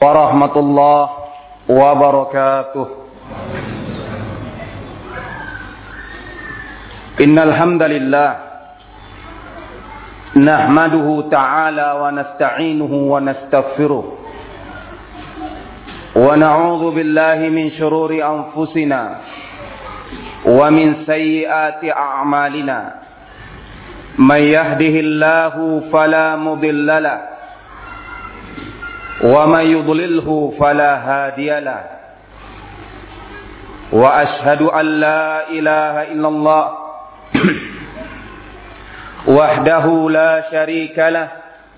warahmatullahi wabarakatuh. Innal hamdalillah nahmaduhu ta'ala wa nasta'inuhu wa nastaghfiruh wa na'udzu billahi min shururi anfusina wa min sayyiati a'malina. May yahdihillahu fala mudilla lahu wa may yudlilhu fala hadiya lahu. Wa ashhadu an la ilaha illallah wahdahu la syarika lah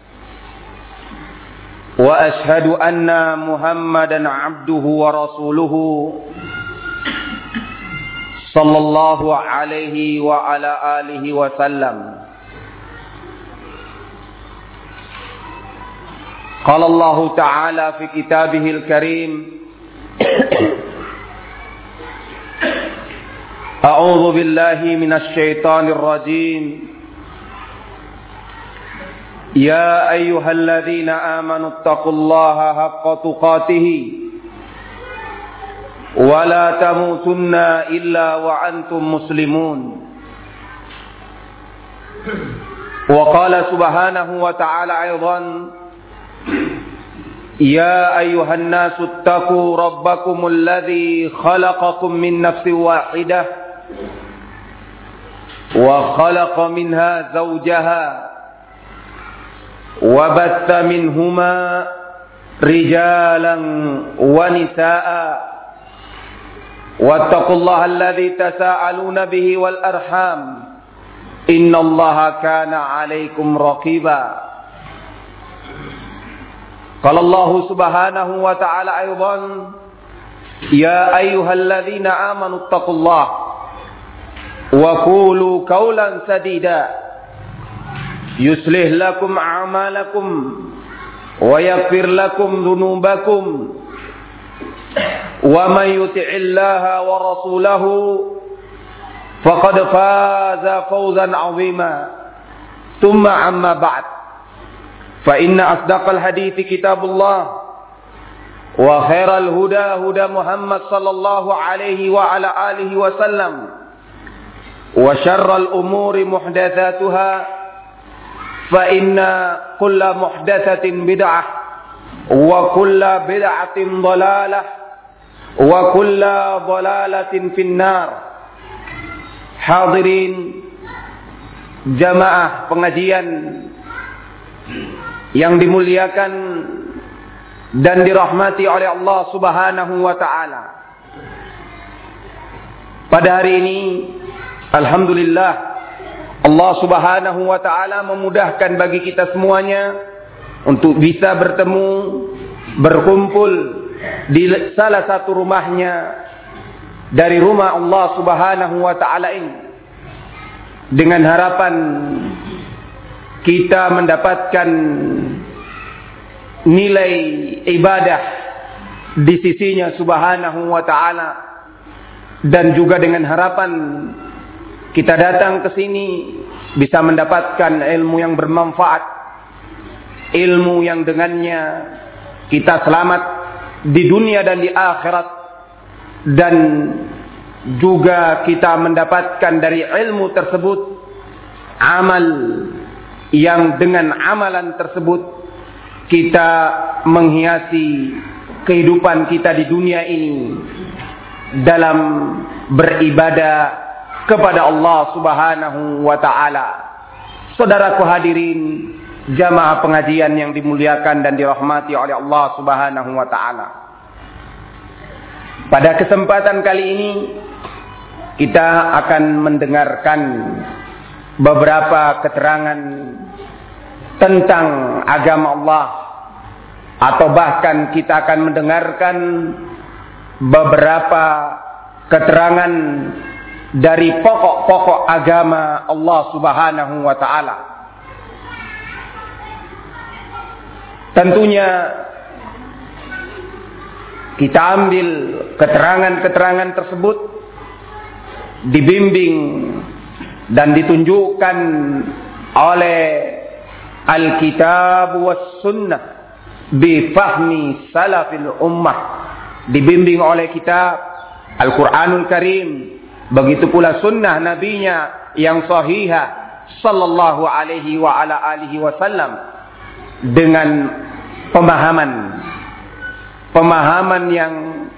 wa ashhadu anna Muhammadan abduhu wa rasuluhu sallallahu alaihi wa ala alihi wa sallam. Qala Allah ta'ala fi kitabihil karim A'udzu billahi minasy syaithanir rajim. Ya ayyuhalladzina amanu taqullaha haqqa tuqatih wa la tamutunna illa wa antum muslimun. Wa qala subhanahu wa ta'ala aidan Ya ayyuhan nasu taqu rabbakumul ladzi khalaqakum min nafsin wahidah wa khalaqa minha zawjaha wa batha minhuma rijalan wa nisaa'a wattaqullaha alladzi tasaaluna bihi wal arham innallaha kana 'alaikum raqiba. Qala Allah subhanahu wa ta'ala aidan Ya ayyuhalladzina amanu taqullaha wa qulu qawlan sadida yuslih lakum a'malakum wa yaghfir lakum dhunubakum wa may yuti'illaha wa rasulahu faqad faza fawzan 'azima. Tsumma amma ba'd. Fa inna asdaqal hadithi kitabullah wa khairal huda huda Muhammad sallallahu alaihi wa ala alihi wa sallam wa syarral umuri muhdatsatuha fa inna kulla muhdatsatin bid'ah wa kulla bid'atin dhalalah wa kulla dhalalatin finnar. Hadirin jamaah pengajian yang dimuliakan dan dirahmati oleh Allah subhanahu wa ta'ala. Pada hari ini alhamdulillah Allah subhanahu wa ta'ala memudahkan bagi kita semuanya untuk bisa bertemu, berkumpul di salah satu rumahnya dari rumah Allah subhanahu wa ta'ala ini, dengan harapan kita mendapatkan nilai ibadah di sisinya subhanahu wa ta'ala, dan juga dengan harapan kita datang ke sini bisa mendapatkan ilmu yang bermanfaat, ilmu yang dengannya kita selamat di dunia dan di akhirat, dan juga kita mendapatkan dari ilmu tersebut amal yang dengan amalan tersebut kita menghiasi kehidupan kita di dunia ini dalam beribadah kepada Allah subhanahu wa ta'ala. Saudaraku hadirin jamaah pengajian yang dimuliakan dan dirahmati oleh Allah subhanahu wa ta'ala, pada kesempatan kali ini kita akan mendengarkan beberapa keterangan tentang agama Allah, atau bahkan kita akan mendengarkan beberapa keterangan dari pokok-pokok agama Allah subhanahu wa ta'ala. Tentunya kita ambil keterangan-keterangan tersebut dibimbing dan ditunjukkan oleh Alkitab was Sunnah bi fahmi salafil ummah, dibimbing oleh kitab Al-Quranul Karim, begitu pula sunnah nabinya yang sahihah sallallahu alaihi wa ala alihi wasallam, dengan pemahaman yang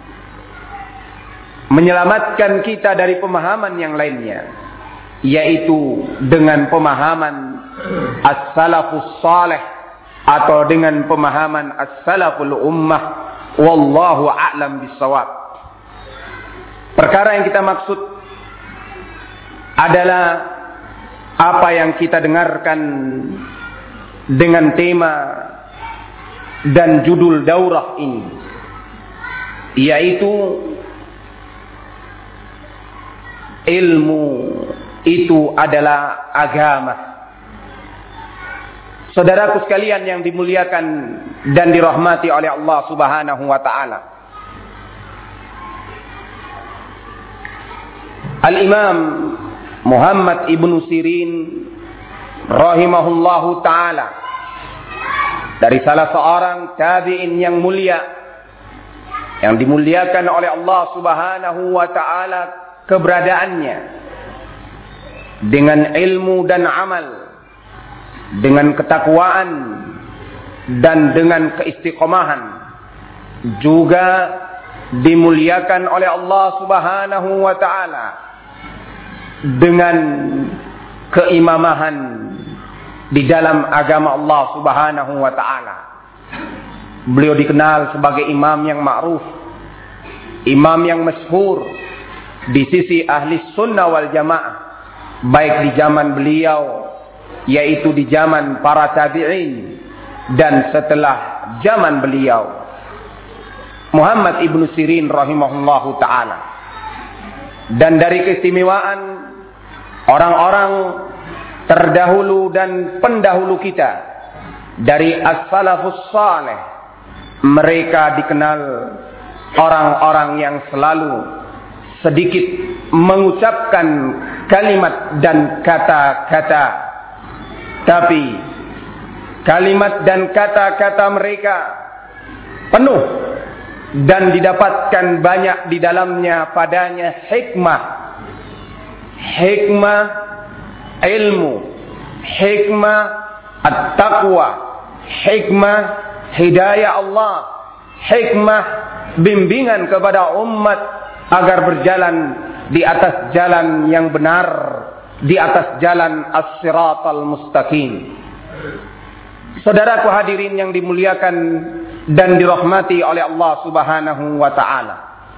menyelamatkan kita dari pemahaman yang lainnya, yaitu dengan pemahaman as-salafus salih atau dengan pemahaman as-salaful ummah. Wallahu a'lam bissawab. Perkara yang kita maksud adalah apa yang kita dengarkan dengan tema dan judul daurah ini, yaitu ilmu itu adalah agama. Saudaraku sekalian yang dimuliakan dan dirahmati oleh Allah Subhanahu wa taala, Al-Imam Muhammad ibnu Sirin rahimahullahu taala, dari salah seorang tabi'in yang mulia, yang dimuliakan oleh Allah Subhanahu wa taala keberadaannya dengan ilmu dan amal, dengan ketakwaan dan dengan keistiqomahan, juga dimuliakan oleh Allah Subhanahu wa taala dengan keimamahan di dalam agama Allah Subhanahu wa taala. Beliau dikenal sebagai imam yang ma'ruf, imam yang masyhur di sisi ahli sunnah wal jamaah, baik di zaman beliau, yaitu di zaman para tabi'in, dan setelah zaman beliau. Muhammad ibnu Sirin rahimahullahu ta'ala. Dan dari keistimewaan orang-orang terdahulu dan pendahulu kita, dari as-salafus salih, mereka dikenal orang-orang yang selalu sedikit mengucapkan kalimat dan kata-kata, tapi kalimat dan kata-kata mereka penuh dan didapatkan banyak di dalamnya padanya hikmah ilmu, hikmah at-taqwa, hikmah hidayah Allah, hikmah bimbingan kepada umat agar berjalan di atas jalan yang benar, di atas jalan as-siratal mustaqim. Saudaraku hadirin yang dimuliakan dan dirahmati oleh Allah Subhanahu wa taala,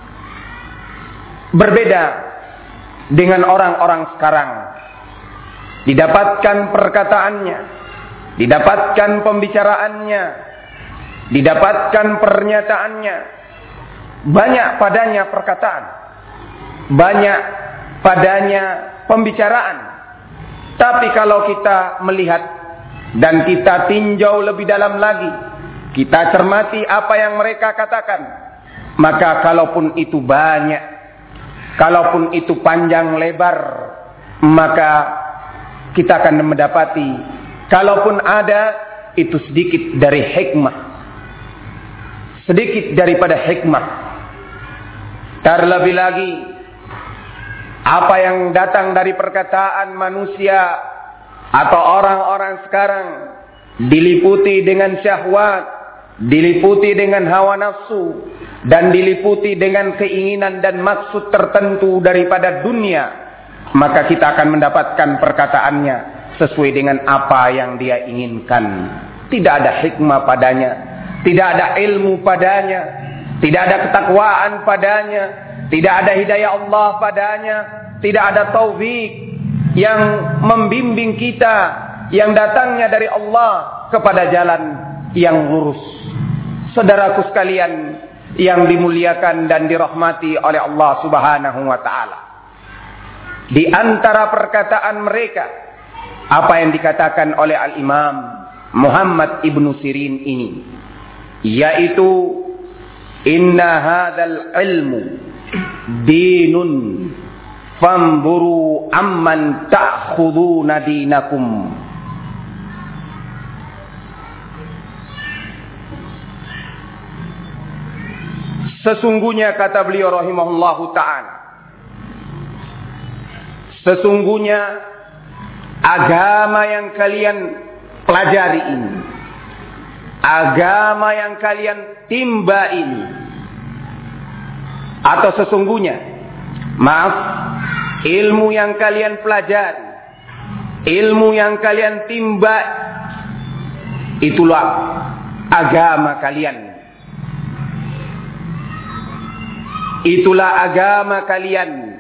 berbeda dengan orang-orang sekarang. Didapatkan perkataannya, didapatkan pembicaraannya, didapatkan pernyataannya, banyak padanya perkataan, banyak padanya pembicaraan. Tapi kalau kita melihat dan kita tinjau lebih dalam lagi, kita cermati apa yang mereka katakan, maka kalaupun itu banyak, kalaupun itu panjang lebar, maka kita akan mendapati kalaupun ada, itu sedikit dari hikmah, sedikit daripada hikmah. Terlebih lagi apa yang datang dari perkataan manusia atau orang-orang sekarang diliputi dengan syahwat, diliputi dengan hawa nafsu, dan diliputi dengan keinginan dan maksud tertentu daripada dunia, maka kita akan mendapatkan perkataannya sesuai dengan apa yang dia inginkan. Tidak ada hikmah padanya, tidak ada ilmu padanya, tidak ada ketakwaan padanya, tidak ada hidayah Allah padanya, tidak ada taufik yang membimbing kita yang datangnya dari Allah kepada jalan yang lurus. Saudaraku sekalian yang dimuliakan dan dirahmati oleh Allah Subhanahu wa taala, di antara perkataan mereka apa yang dikatakan oleh Al-Imam Muhammad ibnu Sirin ini, yaitu inna hadzal ilmu dinun fanzuru amman ta'khuduna dinakum. Sesungguhnya kata beliau rahimahullahu ta'ala, sesungguhnya agama yang kalian pelajari ini, agama yang kalian timba ini, atau sesungguhnya, maaf, ilmu yang kalian pelajari, ilmu yang kalian timba, itulah agama kalian. Itulah agama kalian.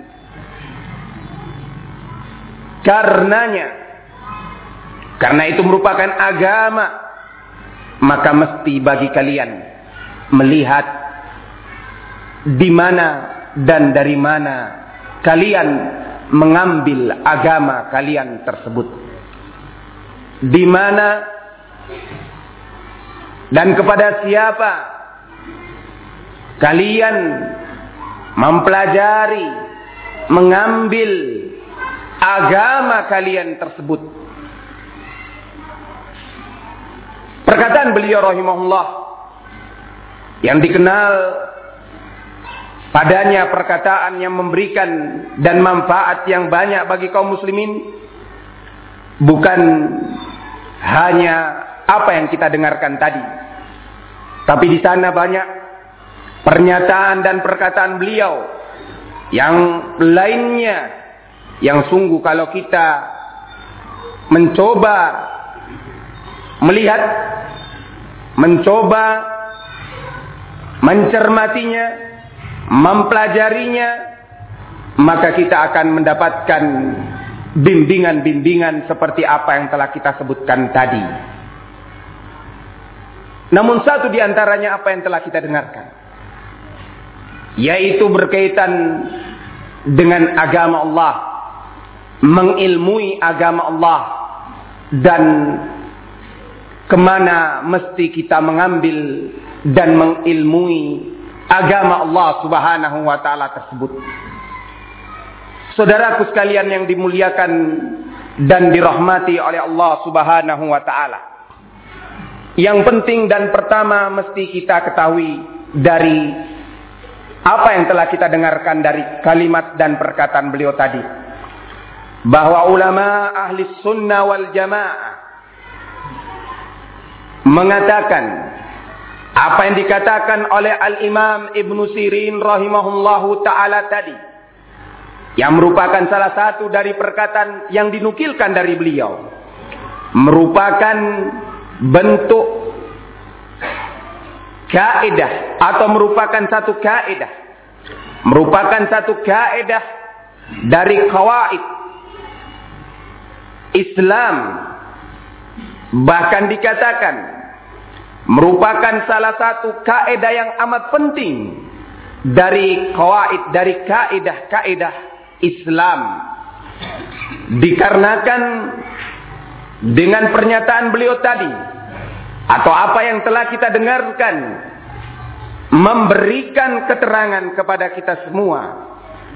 Karena itu merupakan agama, maka mesti bagi kalian melihat di mana dan dari mana kalian mengambil agama kalian tersebut. Di mana dan kepada siapa kalian mempelajari, mengambil agama kalian tersebut. Perkataan beliau rahimahullah yang dikenal padanya perkataan yang memberikan dan manfaat yang banyak bagi kaum muslimin, bukan hanya apa yang kita dengarkan tadi, tapi di sana banyak pernyataan dan perkataan beliau yang lainnya, yang sungguh kalau kita mencoba melihat, mencoba mencermatinya, mempelajarinya, maka kita akan mendapatkan bimbingan-bimbingan seperti apa yang telah kita sebutkan tadi. Namun satu di antaranya apa yang telah kita dengarkan, yaitu berkaitan dengan agama Allah, mengilmui agama Allah, dan kemana mesti kita mengambil dan mengilmui agama Allah subhanahu wa ta'ala tersebut. Saudaraku sekalian yang dimuliakan dan dirahmati oleh Allah subhanahu wa ta'ala, yang penting dan pertama mesti kita ketahui dari apa yang telah kita dengarkan dari kalimat dan perkataan beliau tadi, bahwa ulama ahli sunnah wal jamaah mengatakan apa yang dikatakan oleh al-imam Ibn Sirin rahimahullahu ta'ala tadi, yang merupakan salah satu dari perkataan yang dinukilkan dari beliau, merupakan bentuk kaidah atau merupakan satu kaidah dari kawaid Islam, bahkan dikatakan merupakan salah satu kaidah yang amat penting dari kawaid, dari kaidah Islam, dikarenakan dengan pernyataan beliau tadi atau apa yang telah kita dengarkan memberikan keterangan kepada kita semua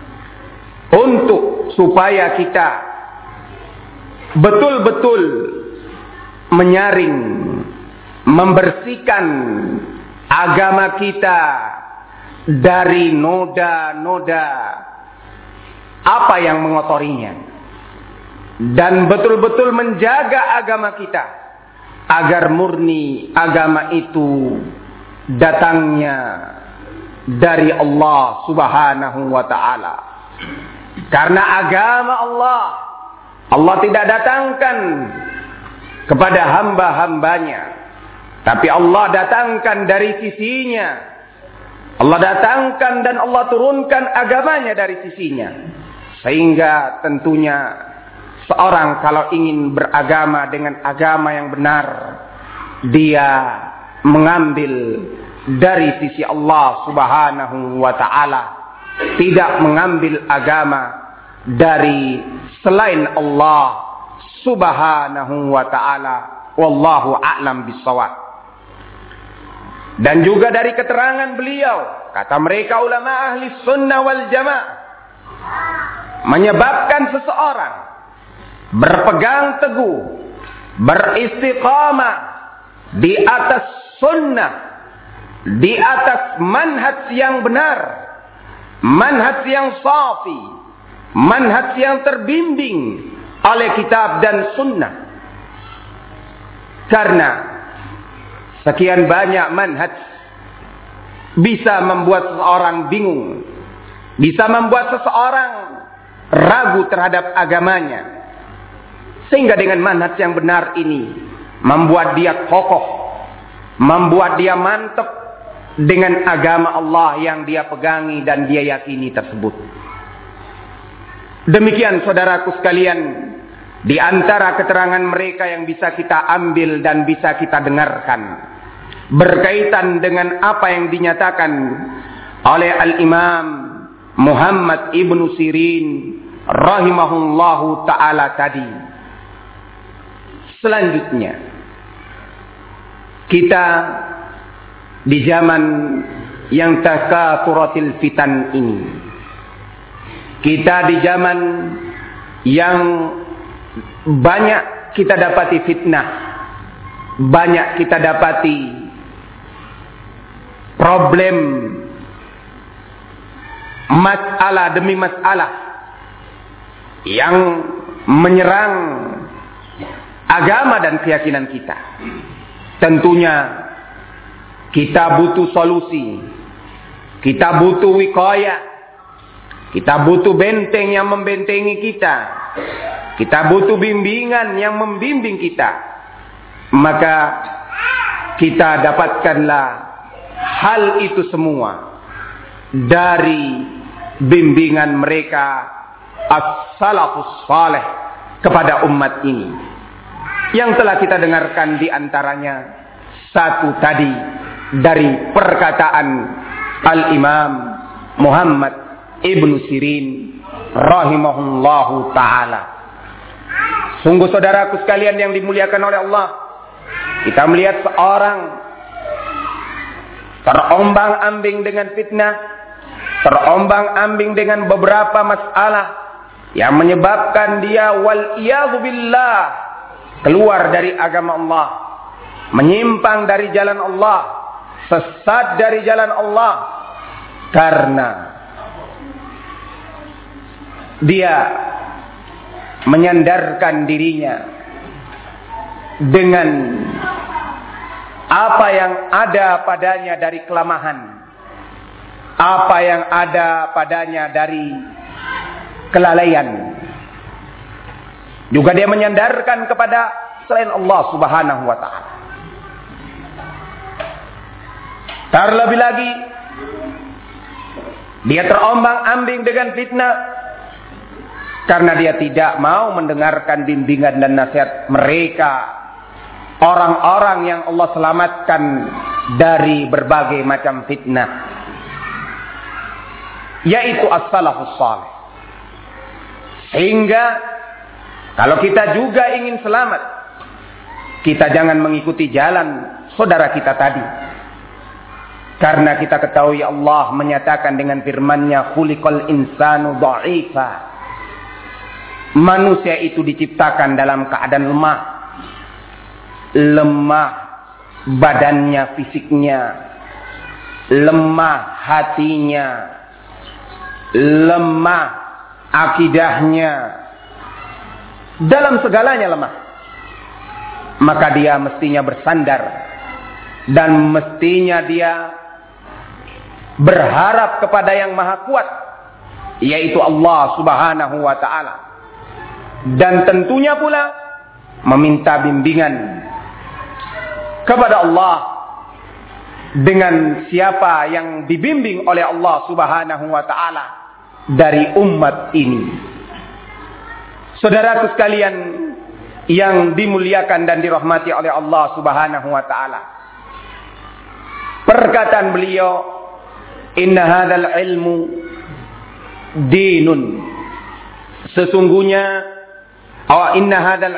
untuk supaya kita betul-betul menyaring, membersihkan agama kita dari noda-noda apa yang mengotorinya, dan betul-betul menjaga agama kita agar murni agama itu datangnya dari Allah subhanahu wa ta'ala. Karena agama Allah tidak datangkan kepada hamba-hambanya, tapi Allah datangkan dari sisinya. Allah datangkan dan Allah turunkan agamanya dari sisinya, sehingga tentunya seorang kalau ingin beragama dengan agama yang benar, dia mengambil dari sisi Allah subhanahu wa ta'ala, tidak mengambil agama dari selain Allah subhanahu wa ta'ala. Wallahu a'lam bissawab. Dan juga dari keterangan beliau, kata mereka ulama ahli sunnah wal jamaah, menyebabkan seseorang berpegang teguh, beristiqamah di atas sunnah, di atas manhaj yang benar, manhaj yang safi, manhaj yang terbimbing oleh kitab dan sunnah. Karena sekian banyak manhaj bisa membuat seseorang bingung, bisa membuat seseorang ragu terhadap agamanya. Sehingga dengan manhaj yang benar ini membuat dia kokoh, membuat dia mantap dengan agama Allah yang dia pegangi dan dia yakini tersebut. Demikian saudaraku sekalian, di antara keterangan mereka yang bisa kita ambil dan bisa kita dengarkan berkaitan dengan apa yang dinyatakan oleh Al-Imam Muhammad ibnu Sirin rahimahullahu ta'ala tadi. Selanjutnya, kita di zaman yang takatsuratil fitan ini, kita di zaman yang banyak kita dapati fitnah, banyak kita dapati problem, masalah demi masalah yang menyerang agama dan keyakinan kita. Tentunya kita butuh solusi, kita butuh wiqayah, kita butuh benteng yang membentengi kita, kita butuh bimbingan yang membimbing kita. Maka kita dapatkanlah hal itu semua dari bimbingan mereka as-salafus salih kepada umat ini. Yang telah kita dengarkan di antaranya satu tadi dari perkataan Al-Imam Muhammad ibnu Sirin rahimahullahu ta'ala. Sungguh saudaraku sekalian yang dimuliakan oleh Allah, kita melihat seorang terombang-ambing dengan fitnah, terombang-ambing dengan beberapa masalah yang menyebabkan dia wal-iyadzu billah keluar dari agama Allah, menyimpang dari jalan Allah, sesat dari jalan Allah, karena dia menyandarkan dirinya dengan apa yang ada padanya dari kelemahan, apa yang ada padanya dari kelalaian. Juga dia menyandarkan kepada selain Allah Subhanahu wa ta'ala. Terlebih lagi, dia terombang-ambing dengan fitnah karena dia tidak mau mendengarkan bimbingan dan nasihat mereka, orang-orang yang Allah selamatkan dari berbagai macam fitnah, yaitu as-salafus salih. Sehingga kalau kita juga ingin selamat, kita jangan mengikuti jalan saudara kita tadi. Karena kita ketahui Allah menyatakan dengan firman-Nya, khuliqal insanu dha'ifa. Manusia itu diciptakan dalam keadaan lemah. Lemah badannya, fisiknya. Lemah hatinya. Lemah akidahnya. Dalam segalanya lemah. Maka dia mestinya bersandar. Dan mestinya dia berharap kepada yang maha kuat, yaitu Allah Subhanahu wa ta'ala. Dan tentunya pula meminta bimbingan kepada Allah dengan siapa yang dibimbing oleh Allah Subhanahu wa ta'ala dari umat ini. Saudaraku sekalian yang dimuliakan dan dirahmati oleh Allah Subhanahu wa ta'ala, perkataan beliau, inna hadzal ilmu dinun. Sesungguhnya inna hadzal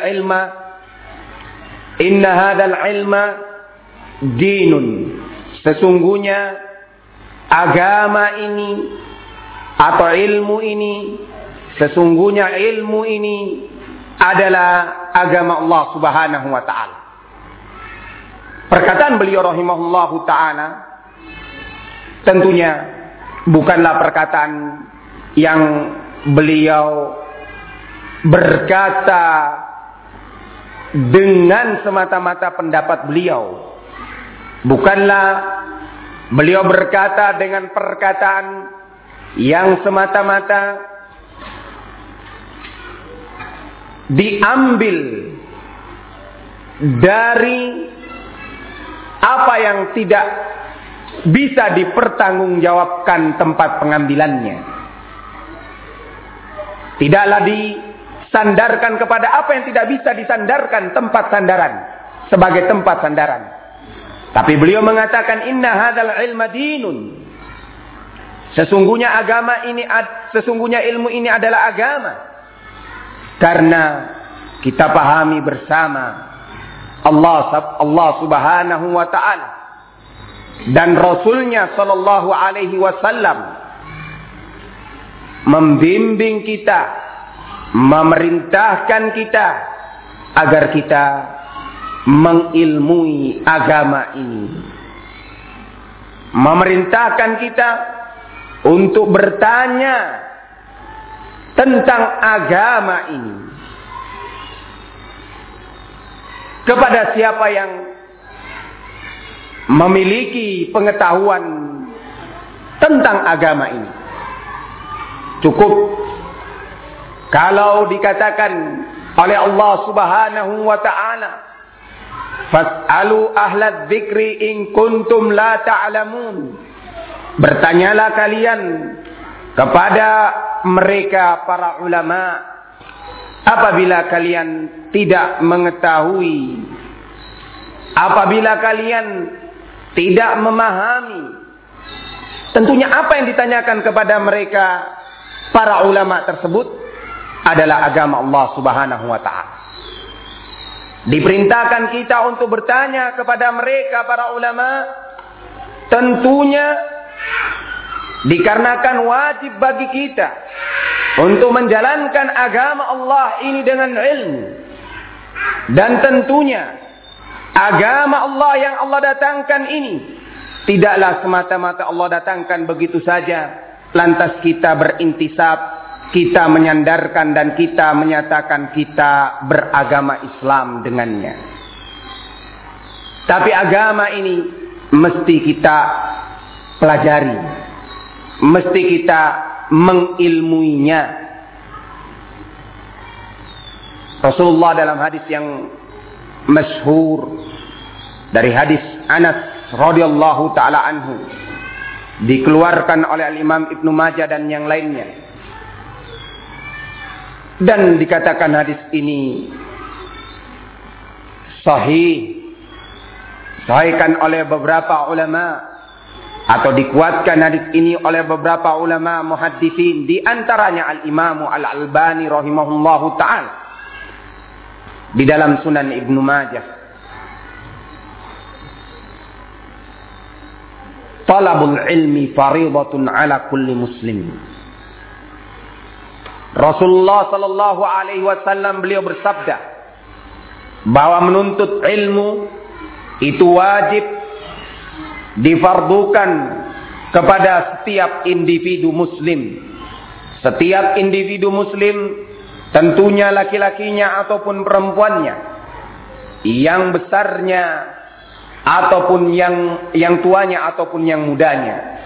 ilma dinun. Sesungguhnya agama ini atau ilmu ini, sesungguhnya ilmu ini adalah agama Allah Subhanahu wa ta'ala. Perkataan beliau rahimahullahu ta'ala tentunya bukanlah perkataan yang beliau berkata dengan semata-mata pendapat beliau. Bukanlah beliau berkata dengan perkataan yang semata-mata diambil dari apa yang tidak bisa dipertanggungjawabkan tempat pengambilannya. Tidaklah disandarkan kepada apa yang tidak bisa disandarkan tempat sandaran sebagai tempat sandaran. Tapi beliau mengatakan inna hadzal ilma dinun. Sesungguhnya ilmu ini adalah agama. Karena kita pahami bersama Allah Subhanahu wa taala dan Rasulnya sallallahu alaihi wasallam membimbing kita, memerintahkan kita agar kita mengilmui agama ini. Memerintahkan kita untuk bertanya tentang agama ini kepada siapa yang memiliki pengetahuan tentang agama ini. Cukup kalau dikatakan oleh Allah Subhanahu wa taala, fas'alu ahlad dzikri in kuntum la ta'lamun. Bertanyalah kalian kepada mereka para ulama apabila kalian tidak mengetahui, apabila kalian tidak memahami. Tentunya apa yang ditanyakan kepada mereka para ulama tersebut adalah agama Allah Subhanahu wa taala. Diperintahkan kita untuk bertanya kepada mereka para ulama, tentunya dikarenakan wajib bagi kita untuk menjalankan agama Allah ini dengan ilmu. Dan tentunya agama Allah yang Allah datangkan ini tidaklah semata-mata Allah datangkan begitu saja, lantas kita berintisab, kita menyandarkan dan kita menyatakan kita beragama Islam dengannya. Tapi agama ini mesti kita pelajari, mesti kita mengilmuinya. Rasulullah dalam hadis yang masyhur dari hadis Anas radhiyallahu taala anhu, dikeluarkan oleh Imam Ibnu Majah dan yang lainnya, dan dikatakan hadis ini sahihkan oleh beberapa ulama, atau dikuatkan hadis ini oleh beberapa ulama muhaddisin, di antaranya Al-Imam Al-Albani rahimahullahu taala di dalam Sunan Ibnu Majah. Talabul ilmi faridatun ala kulli muslim. Rasulullah sallallahu alaihi wasallam beliau bersabda bahwa menuntut ilmu itu wajib difardukan kepada setiap individu muslim. Setiap individu muslim, tentunya laki-lakinya ataupun perempuannya, yang besarnya ataupun yang tuanya ataupun yang mudanya,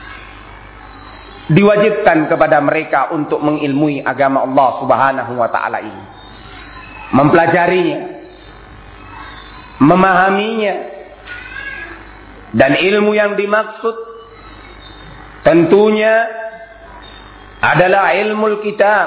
diwajibkan kepada mereka untuk mengilmui agama Allah Subhanahu wa taala ini, mempelajarinya, memahaminya. Dan ilmu yang dimaksud tentunya adalah ilmu kitab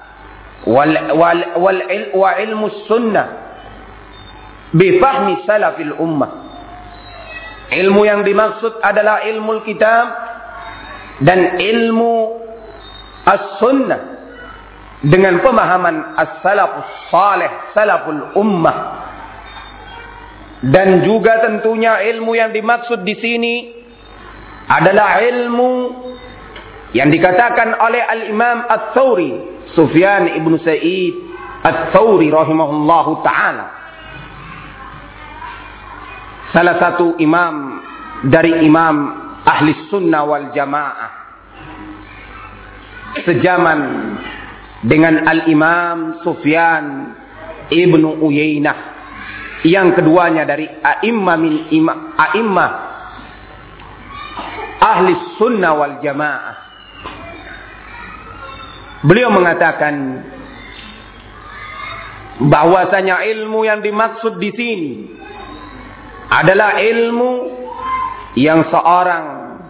wa ilmu sunnah bifahmi salafil ummah. Ilmu yang dimaksud adalah ilmu kitab dan ilmu as-sunnah dengan pemahaman as-salafus salih, salaful ummah. Dan juga tentunya ilmu yang dimaksud di sini adalah ilmu yang dikatakan oleh Al-Imam Ats-Tsauri, Sufyan ibn Sa'id Ats-Tsauri rahimahullahu ta'ala, salah satu imam dari Imam ahli sunnah wal jamaah, sejaman dengan Al-Imam Sufyan Ibnu Uyainah, yang keduanya dari a'immah ahli sunnah wal jamaah. Beliau mengatakan bahwasanya ilmu yang dimaksud di sini adalah ilmu yang seorang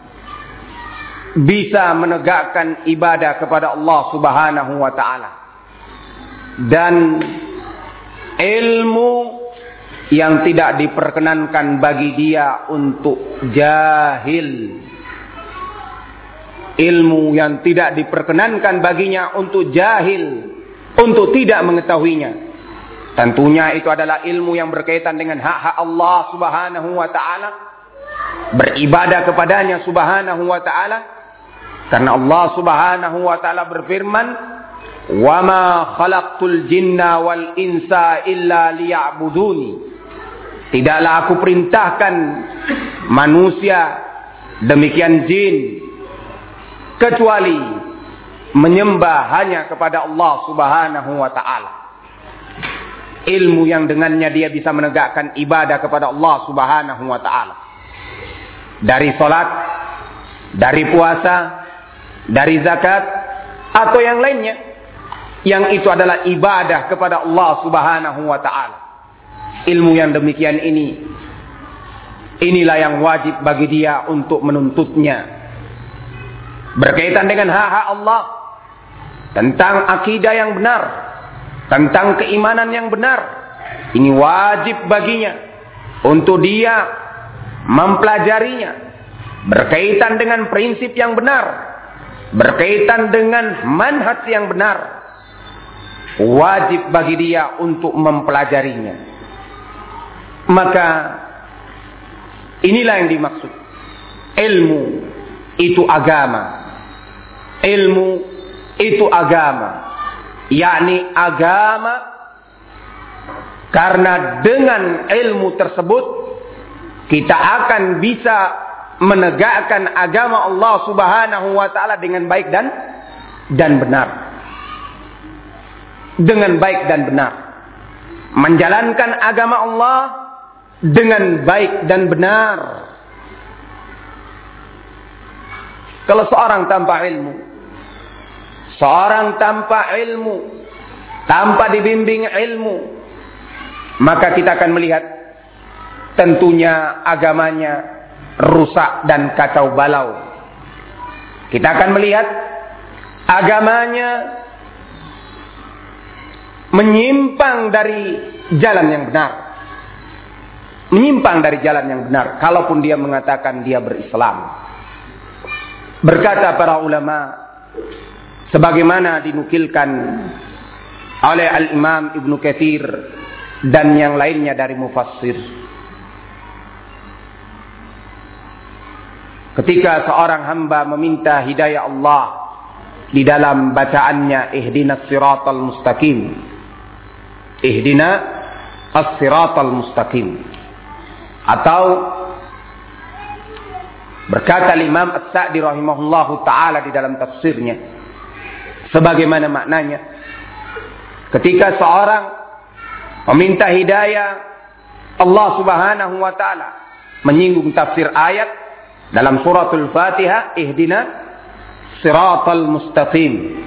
bisa menegakkan ibadah kepada Allah Subhanahu wa taala, dan ilmu yang tidak diperkenankan bagi dia untuk jahil. Ilmu yang tidak diperkenankan baginya untuk jahil, untuk tidak mengetahuinya. Tentunya itu adalah ilmu yang berkaitan dengan hak-hak Allah Subhanahu wa taala, beribadah kepadanya Subhanahu wa taala. Karena Allah Subhanahu wa taala berfirman, "Wa ma khalaqtul jinna wal insa illa liya'buduni." Tidaklah aku perintahkan manusia, demikian jin, kecuali menyembah hanya kepada Allah Subhanahu wa taala. Ilmu yang dengannya dia bisa menegakkan ibadah kepada Allah Subhanahu wa taala. Dari salat, dari puasa, dari zakat, atau yang lainnya, yang itu adalah ibadah kepada Allah Subhanahu wa taala. Ilmu yang demikian inilah yang wajib bagi dia untuk menuntutnya. Berkaitan dengan hak-hak Allah, tentang akidah yang benar, tentang keimanan yang benar, ini wajib baginya untuk dia mempelajarinya. Berkaitan dengan prinsip yang benar, berkaitan dengan manhaj yang benar, wajib bagi dia untuk mempelajarinya. Maka inilah yang dimaksud ilmu itu agama. Ilmu itu agama, yakni agama karena dengan ilmu tersebut kita akan bisa menegakkan agama Allah Subhanahu wa taala dengan baik dan benar. Dengan baik dan benar. Menjalankan agama Allah dengan baik dan benar. Kalau seorang tanpa ilmu, tanpa dibimbing ilmu, maka kita akan melihat tentunya agamanya rusak dan kacau balau. Kita akan melihat agamanya menyimpang dari jalan yang benar. Menyimpang dari jalan yang benar, kalaupun dia mengatakan dia berislam. Berkata para ulama, sebagaimana dinukilkan oleh Al-Imam Ibnu Katsir dan yang lainnya dari mufassir, ketika seorang hamba meminta hidayah Allah di dalam bacaannya ihdinas siratal mustaqim, ihdinas as-siratal mustaqim, atau berkata Imam As-Sa'di rahimahullahu ta'ala di dalam tafsirnya, sebagaimana maknanya, ketika seorang meminta hidayah Allah Subhanahu wa ta'ala, menyinggung tafsir ayat dalam suratul Fatihah, ihdina siratal mustaqim,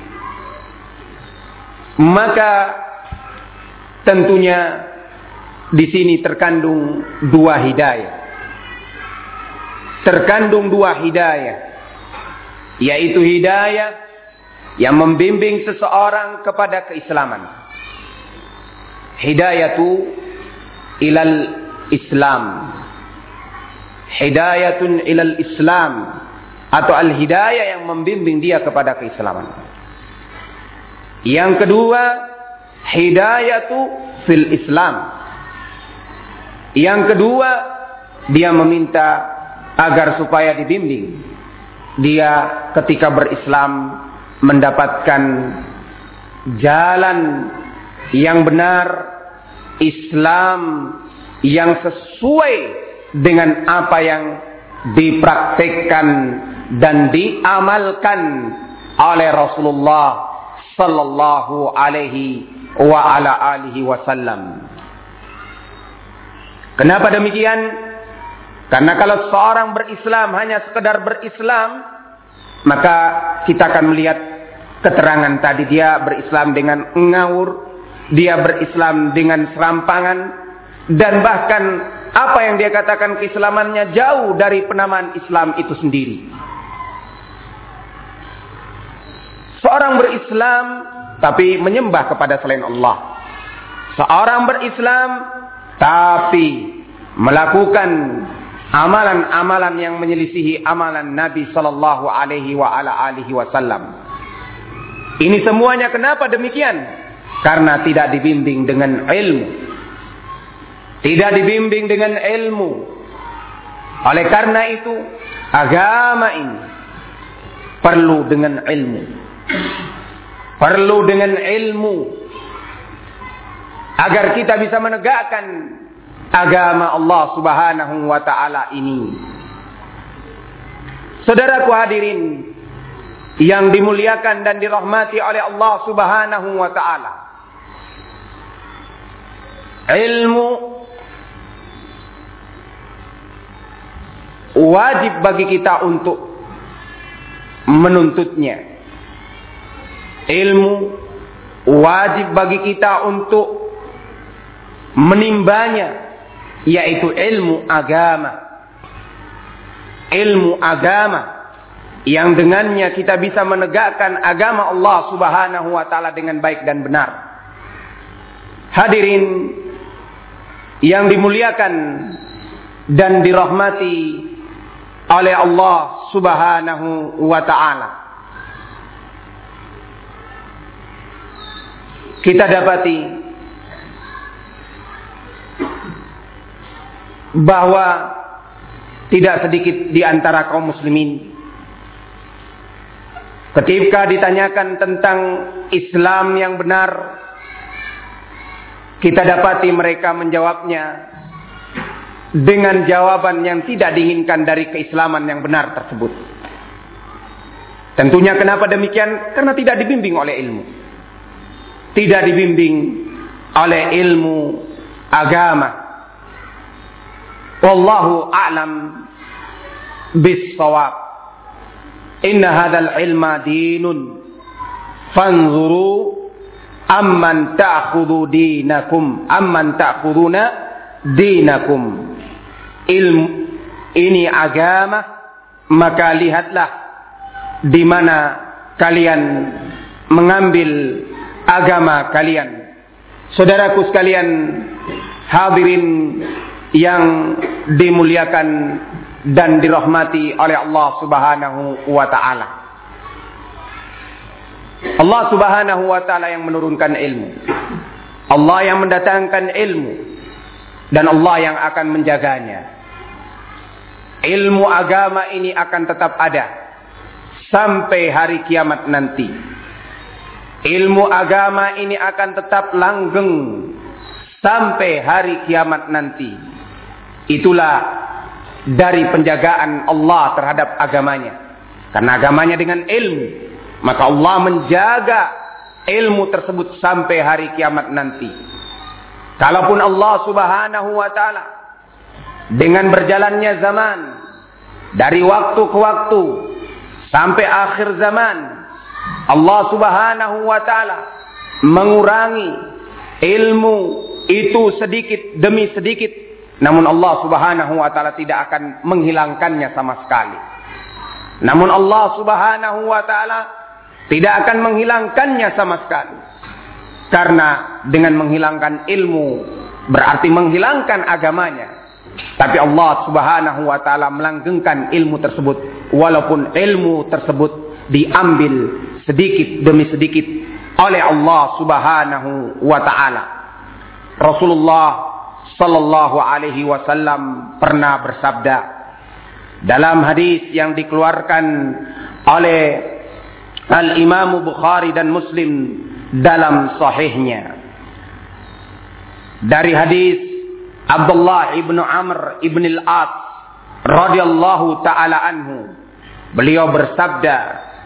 maka tentunya di sini terkandung dua hidayah. Terkandung dua hidayah, yaitu hidayah yang membimbing seseorang kepada keislaman. Hidayatu ilal Islam, hidayatun ilal Islam, atau al-hidayah yang membimbing dia kepada keislaman. Yang kedua, hidayatu fil Islam. Yang kedua, dia meminta agar supaya dibimbing dia ketika berislam mendapatkan jalan yang benar, Islam yang sesuai dengan apa yang dipraktikkan dan diamalkan oleh Rasulullah sallallahu alaihi wa ala alihi wasallam. Kenapa demikian? Karena kalau seorang berislam hanya sekedar berislam, maka kita akan melihat keterangan tadi, dia berislam dengan ngawur, dia berislam dengan serampangan, dan bahkan apa yang dia katakan keislamannya jauh dari penamaan Islam itu sendiri. Seorang berislam tapi menyembah kepada selain Allah. Seorang berislam tapi melakukan amalan-amalan yang menyelisihi amalan Nabi sallallahu alaihi wa ala alihi wasallam. Ini semuanya kenapa demikian? Karena tidak dibimbing dengan ilmu. Tidak dibimbing dengan ilmu. Oleh karena itu, agama ini perlu dengan ilmu. Perlu dengan ilmu agar kita bisa menegakkan agama Allah Subhanahu wa taala ini. Saudaraku hadirin yang dimuliakan dan dirahmati oleh Allah Subhanahu wa taala. Ilmu wajib bagi kita untuk menuntutnya. Ilmu wajib bagi kita untuk menimbanya, yaitu ilmu agama. Ilmu agama yang dengannya kita bisa menegakkan agama Allah Subhanahu wa taala dengan baik dan benar. Hadirin yang dimuliakan dan dirahmati oleh Allah Subhanahu wa taala. Kita dapati bahwa tidak sedikit di antara kaum muslimin ketika ditanyakan tentang Islam yang benar, kita dapati mereka menjawabnya dengan jawaban yang tidak diinginkan dari keislaman yang benar tersebut. Tentunya kenapa demikian? Karena tidak dibimbing oleh ilmu. Tidak dibimbing oleh ilmu agama. Wallahu a'lam bis-shawab. Inna hadzal ilma dinun fanzuru amman ta'khudhu dinakum amman ta'khuduna dinakum. Ilmu ini agama, maka lihatlah di mana kalian mengambil agama kalian. Saudaraku sekalian hadirin yang dimuliakan dan dirahmati oleh Allah Subhanahu wa taala. Allah Subhanahu wa taala yang menurunkan ilmu. Allah yang mendatangkan ilmu dan Allah yang akan menjaganya. Ilmu agama ini akan tetap ada sampai hari kiamat nanti. Ilmu agama ini akan tetap langgeng sampai hari kiamat nanti. Itulah dari penjagaan Allah terhadap agamanya. Karena agamanya dengan ilmu, maka Allah menjaga ilmu tersebut sampai hari kiamat nanti. Kalaupun Allah Subhanahu wa taala dengan berjalannya zaman dari waktu ke waktu sampai akhir zaman, Allah Subhanahu wa taala mengurangi ilmu itu sedikit demi sedikit, namun Allah Subhanahu wa taala tidak akan menghilangkannya sama sekali. Namun Allah Subhanahu wa taala tidak akan menghilangkannya sama sekali. Karena dengan menghilangkan ilmu berarti menghilangkan agamanya. Tapi Allah Subhanahu wa taala melanggengkan ilmu tersebut, walaupun ilmu tersebut diambil sedikit demi sedikit oleh Allah Subhanahu wa taala. Rasulullah sallallahu alaihi wasallam pernah bersabda dalam hadis yang dikeluarkan oleh Al-Imam Bukhari dan Muslim dalam sahihnya, dari hadis Abdullah ibn Amr ibn al-As radhiyallahu taala anhu, beliau bersabda,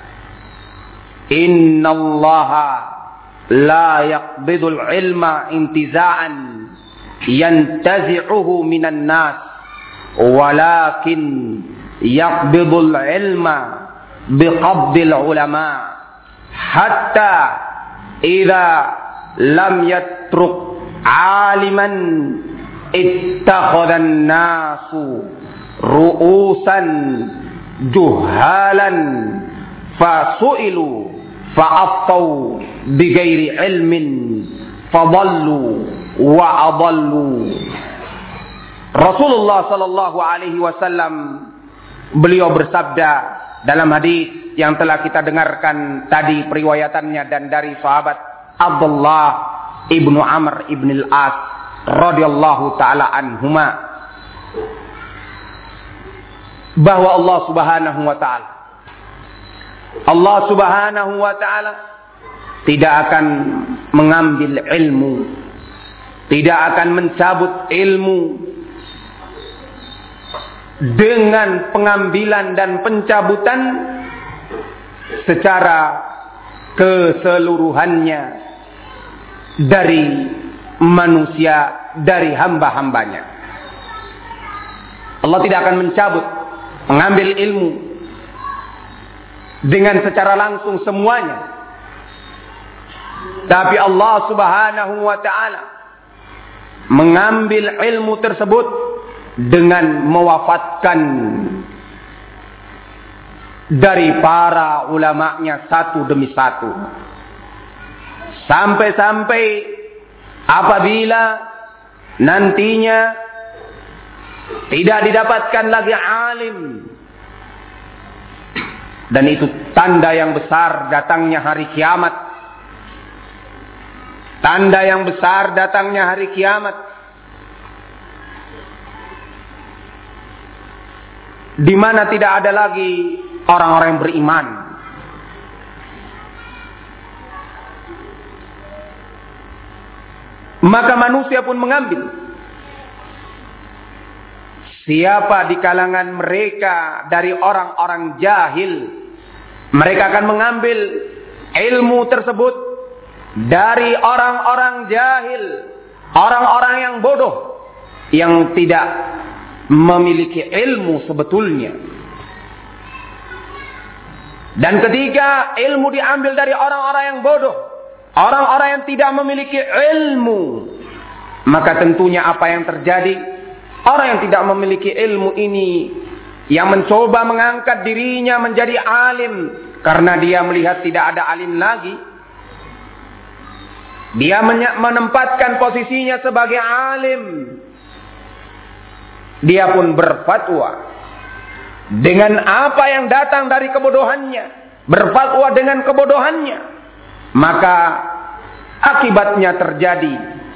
"Innallaha la yaqbidul ilma intiza'an yantazi'uhu minan nas, walakin yaqbidul ilma biqabdil ulama hatta idza lam yatruk aliman ittakhadhan nasu ru'usan juhalan fasu'ilu fa'aftau bighairi ilmin fadallu wa adallu." Rasulullah sallallahu alaihi wasallam beliau bersabda dalam hadis yang telah kita dengarkan tadi periwayatannya dan dari sahabat Abdullah ibnu Amr ibn al-As radhiyallahu taala anhuma, bahwa Allah Subhanahu wa taala tidak akan mengambil ilmu, tidak akan mencabut ilmu dengan pengambilan dan pencabutan secara keseluruhannya dari manusia, dari hamba-hambanya. Allah tidak akan mencabut, mengambil ilmu dengan secara langsung semuanya. Tapi Allah Subhanahu wa taala mengambil ilmu tersebut dengan mewafatkan dari para ulamanya satu demi satu. Sampai-sampai apabila nantinya tidak didapatkan lagi alim, dan itu tanda yang besar datangnya hari kiamat. Tanda yang besar datangnya hari kiamat, di mana tidak ada lagi orang-orang yang beriman. Maka manusia pun mengambil. Siapa di kalangan mereka dari orang-orang jahil, mereka akan mengambil ilmu tersebut dari orang-orang jahil, orang-orang yang bodoh, yang tidak memiliki ilmu sebetulnya. Dan ketika ilmu diambil dari orang-orang yang bodoh, orang-orang yang tidak memiliki ilmu, maka tentunya apa yang terjadi? Orang yang tidak memiliki ilmu ini, yang mencoba mengangkat dirinya menjadi alim, karena dia melihat tidak ada alim lagi, dia menempatkan posisinya sebagai alim. Dia pun berfatwa dengan apa yang datang dari kebodohannya, berfatwa dengan kebodohannya, maka akibatnya terjadi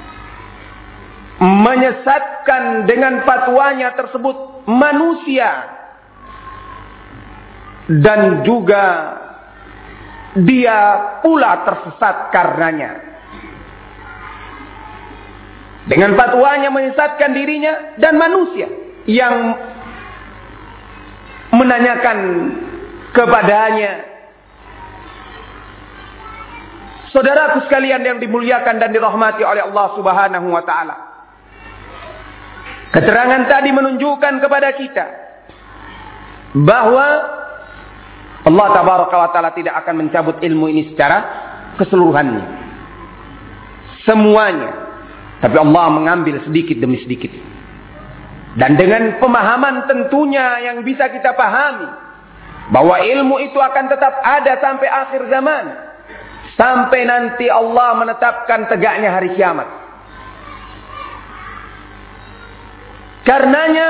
menyesatkan dengan fatwanya tersebut manusia, dan juga dia pula tersesat karenanya. Dengan fatwanya menyesatkan dirinya dan manusia yang menanyakan kepadanya. Saudaraku sekalian yang dimuliakan dan dirahmati oleh Allah Subhanahu wa taala, keterangan tadi menunjukkan kepada kita bahwa Allah Tabaraka wa taala tidak akan mencabut ilmu ini secara keseluruhannya, semuanya. Tapi Allah mengambil sedikit demi sedikit. Dan dengan pemahaman tentunya yang bisa kita pahami, bahwa ilmu itu akan tetap ada sampai akhir zaman, sampai nanti Allah menetapkan tegaknya hari kiamat. Karenanya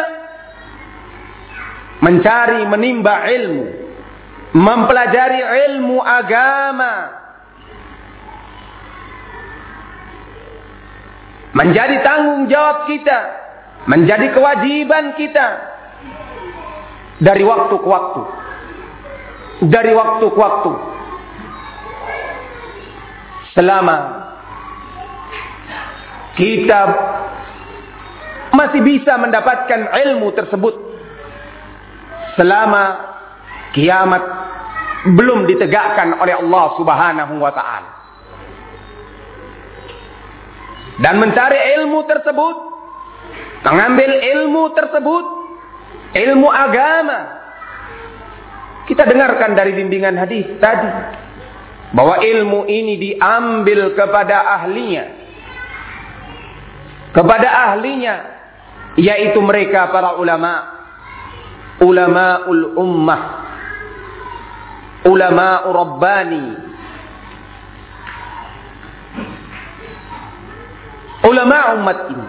mencari, menimba ilmu, mempelajari ilmu agama menjadi tanggung jawab kita, menjadi kewajiban kita dari waktu ke waktu. Dari waktu ke waktu. Selama kita masih bisa mendapatkan ilmu tersebut, selama kiamat belum ditegakkan oleh Allah Subhanahu wa ta'ala. Dan mencari ilmu tersebut, mengambil ilmu tersebut, ilmu agama. Kita dengarkan dari bimbingan hadis tadi, bahwa ilmu ini diambil kepada ahlinya. Kepada ahlinya, yaitu mereka para ulama. Ulama'ul ummah, ulama'u rabbani, ulama umat ini,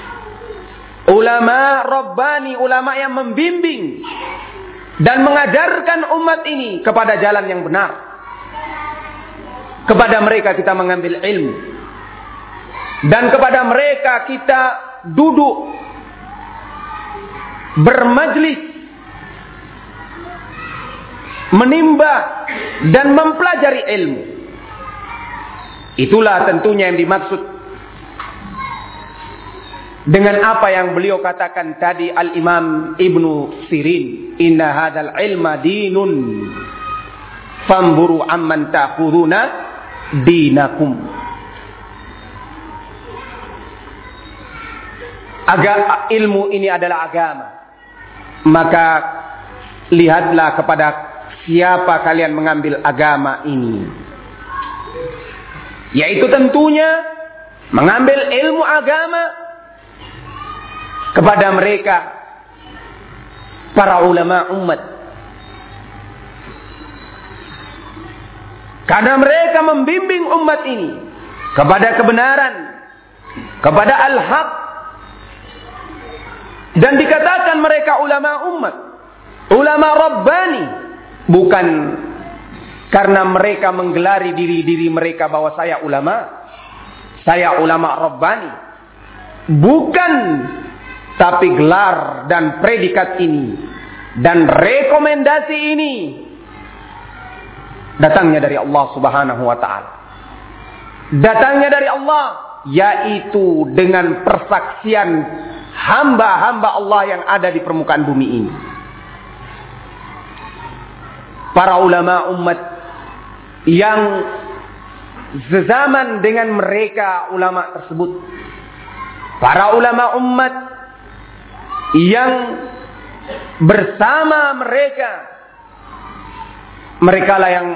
ulama rabbani, ulama yang membimbing dan mengajarkan umat ini kepada jalan yang benar. Kepada mereka kita mengambil ilmu, dan kepada mereka kita duduk bermajlis, menimba dan mempelajari ilmu. Itulah tentunya yang dimaksud dengan apa yang beliau katakan tadi, Al-Imam Ibnu Sirin, inna hadzal ilma dinun fanzuru amman ta'khuduna dinakum. Ilmu ini adalah agama, maka lihatlah kepada siapa kalian mengambil agama ini. Yaitu tentunya mengambil ilmu agama kepada mereka para ulama umat. Karena mereka membimbing umat ini kepada kebenaran, kepada al-haq. Dan dikatakan mereka ulama umat, ulama rabbani, bukan karena mereka menggelari diri mereka bahwa saya ulama rabbani. Bukan, tapi gelar dan predikat ini dan rekomendasi ini datangnya dari Allah Subhanahu wa ta'ala. Datangnya dari Allah, yaitu dengan persaksian hamba-hamba Allah yang ada di permukaan bumi ini. Para ulama umat yang sezaman dengan mereka ulama tersebut. Para ulama umat yang bersama mereka. Mereka lah yang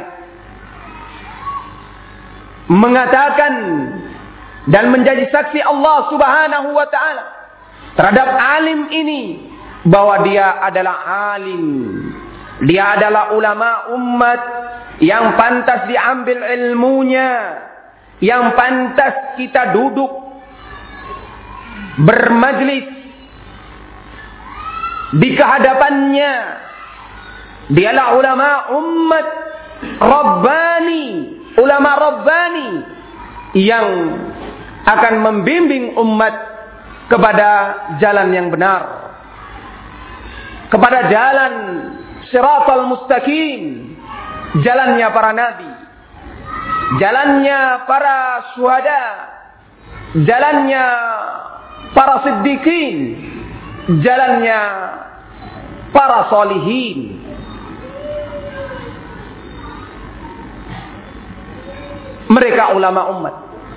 mengatakan dan menjadi saksi Allah Subhanahu wa ta'ala terhadap alim ini, bahwa dia adalah alim, dia adalah ulama umat yang pantas diambil ilmunya, yang pantas kita duduk bermajlis di kehadapannya. Dialah ulama umat rabbani, ulama rabbani yang akan membimbing umat kepada jalan yang benar, kepada jalan Shiratal Mustaqim, jalannya para nabi, jalannya para syuhada, jalannya para siddiqin, jalannya para solihin. Mereka ulama umat.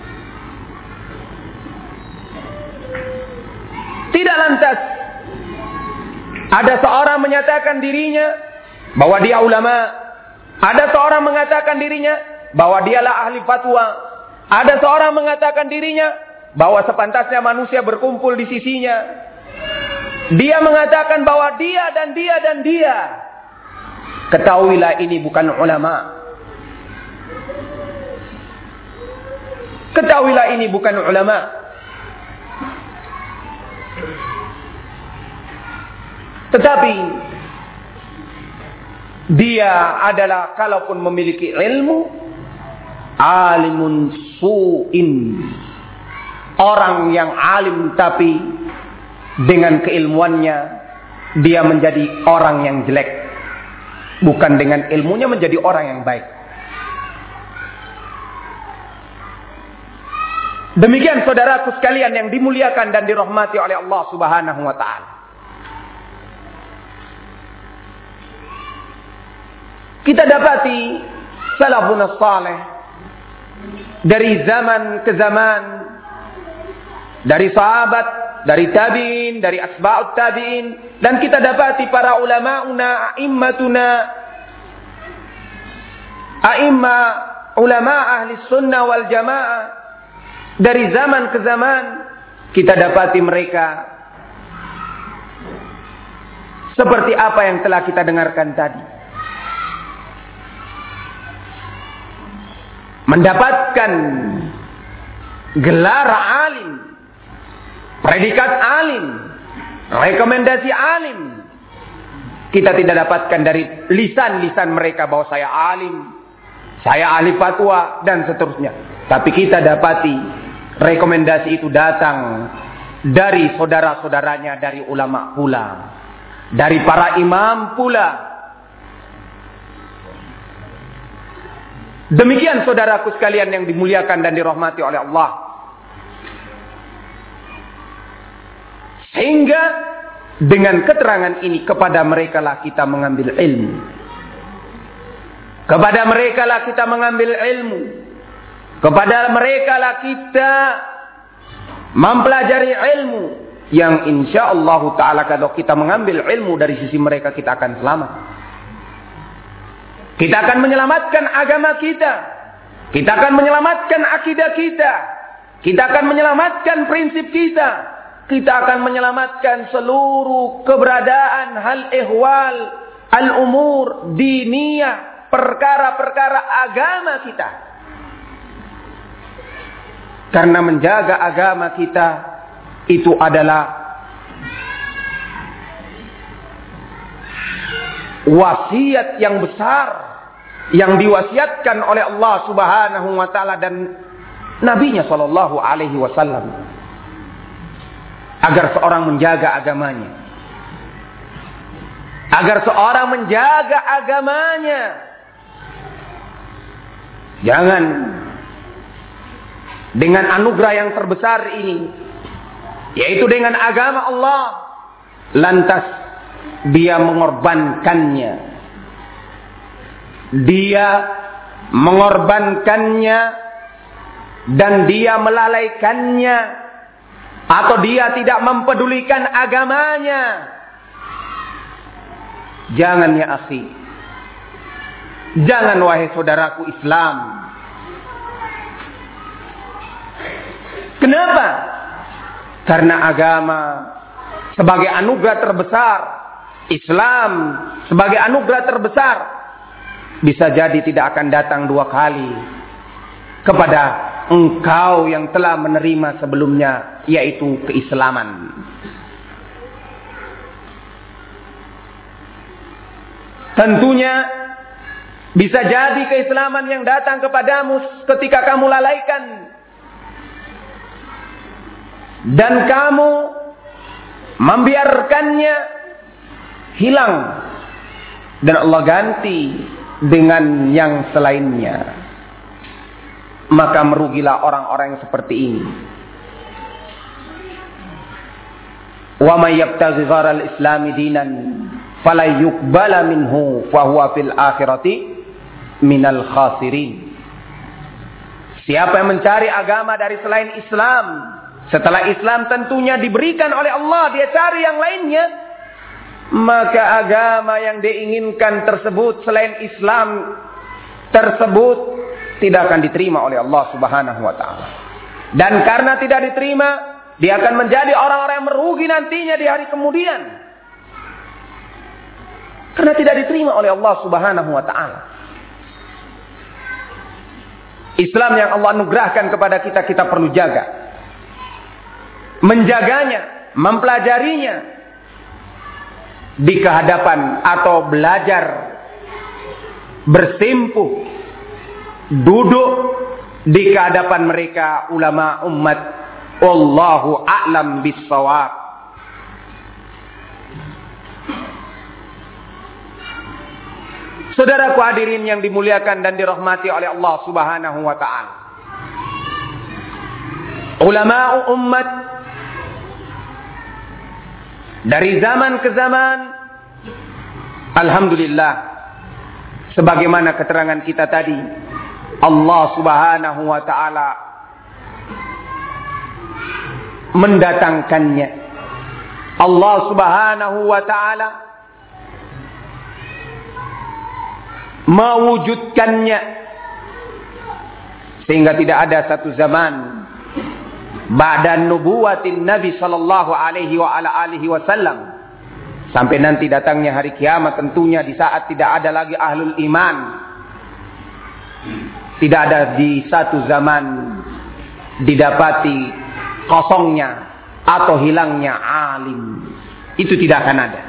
Tidak lantas ada seorang menyatakan dirinya bahwa dia ulama, ada seorang mengatakan dirinya bahwa dialah ahli fatwa, ada seorang mengatakan dirinya bahwa sepantasnya manusia berkumpul di sisinya. Dia mengatakan bahwa dia dan dia dan dia. Ketahuilah ini bukan ulama. Ketahuilah ini bukan ulama. Tetapi dia adalah, kalaupun memiliki ilmu, alimun su'in, orang yang alim tapi dengan keilmuannya dia menjadi orang yang jelek, bukan dengan ilmunya menjadi orang yang baik. Demikian saudaraku sekalian yang dimuliakan dan dirahmati oleh Allah Subhanahu wa ta'ala. kita dapati salafun salih dari zaman ke zaman, dari sahabat, dari tabi'in, dari asba'ut tabi'in, dan kita dapati para ulama'una, ulama ahli sunnah wal jamaah, dari zaman ke zaman kita dapati mereka seperti apa yang telah kita dengarkan tadi, mendapatkan gelar alim, predikat alim, rekomendasi alim. Kita tidak dapatkan dari lisan-lisan mereka bahwa saya alim, saya ahli fatwa, dan seterusnya. Tapi kita dapati rekomendasi itu datang dari saudara-saudaranya, dari ulama pula, dari para imam pula. Demikian saudaraku sekalian yang dimuliakan dan dirahmati oleh Allah. Sehingga dengan keterangan ini kepada mereka lah kita mengambil ilmu. Kepada mereka lah kita mengambil ilmu. Kepada mereka lah kita mempelajari ilmu. Yang insyaAllah ta'ala kalau kita mengambil ilmu dari sisi mereka, kita akan selamat. Kita akan menyelamatkan agama kita. Kita akan menyelamatkan akidah kita. Kita akan menyelamatkan prinsip kita. Kita akan menyelamatkan seluruh keberadaan hal ihwal al-umur diniyah, perkara-perkara agama kita. Karena menjaga agama kita itu adalah wasiat yang besar yang diwasiatkan oleh Allah Subhanahu wa taala dan Nabi-Nya sallallahu alaihi wasallam. Agar seorang menjaga agamanya. Agar seorang menjaga agamanya. Jangan dengan anugerah yang terbesar ini, yaitu dengan agama Allah, lantas dia mengorbankannya. Dia mengorbankannya dan dia melalaikannya. Atau dia tidak mempedulikan agamanya. Jangan ya akhi. Jangan wahai saudaraku Islam. Kenapa? Karena agama sebagai anugerah terbesar, Islam sebagai anugerah terbesar, bisa jadi tidak akan datang dua kali kepada engkau yang telah menerima sebelumnya, yaitu keislaman. Tentunya bisa jadi keislaman yang datang kepadamu ketika kamu lalaikan dan kamu membiarkannya hilang, dan Allah ganti dengan yang selainnya. Maka merugilah orang-orang yang seperti ini. Wa may yabtaghi ghara al-islami dinan fala yuqbala minhu fa huwa fil akhirati minal khasirin. Siapa yang mencari agama dari selain Islam, setelah Islam tentunya diberikan oleh Allah, dia cari yang lainnya, maka agama yang diinginkan tersebut selain Islam tersebut tidak akan diterima oleh Allah Subhanahu wa taala. Dan karena tidak diterima, dia akan menjadi orang-orang yang merugi nantinya di hari kemudian. Karena tidak diterima oleh Allah Subhanahu wa taala. Islam yang Allah anugerahkan kepada kita, kita perlu jaga. Menjaganya, mempelajarinya di kehadapan atau belajar, bersimpuh, duduk di kehadapan mereka ulama umat. Wallahu a'lam bis-shawab. Saudaraku hadirin yang dimuliakan dan dirahmati oleh Allah Subhanahu wa taala. Ulama umat dari zaman ke zaman, alhamdulillah, sebagaimana keterangan kita tadi, Allah Subhanahu wa taala mendatangkannya. Allah Subhanahu wa taala mewujudkannya, sehingga tidak ada satu zaman ba'da nubuwatin Nabi sallallahu alaihi wa ala alihi wasallam, sampai nanti datangnya hari kiamat, tentunya di saat tidak ada lagi ahlul iman, tidak ada di satu zaman didapati kosongnya atau hilangnya alim. Itu tidak akan ada.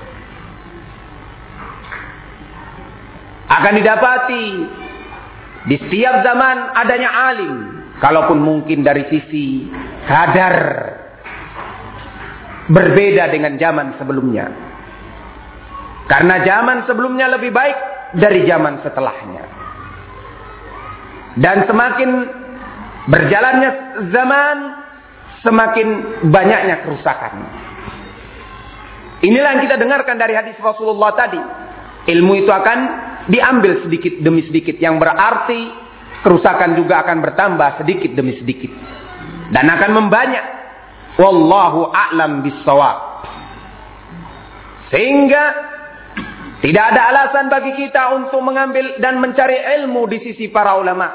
Akan didapati di setiap zaman adanya alim, kalaupun mungkin dari sisi kadar berbeda dengan zaman sebelumnya. Karena zaman sebelumnya lebih baik dari zaman setelahnya. Dan semakin berjalannya zaman, semakin banyaknya kerusakan. Inilah yang kita dengarkan dari hadis Rasulullah tadi. Ilmu itu akan diambil sedikit demi sedikit, yang berarti kerusakan juga akan bertambah sedikit demi sedikit dan akan membanyak. Wallahu a'lam bis-shawab. Sehingga tidak ada alasan bagi kita untuk mengambil dan mencari ilmu di sisi para ulama.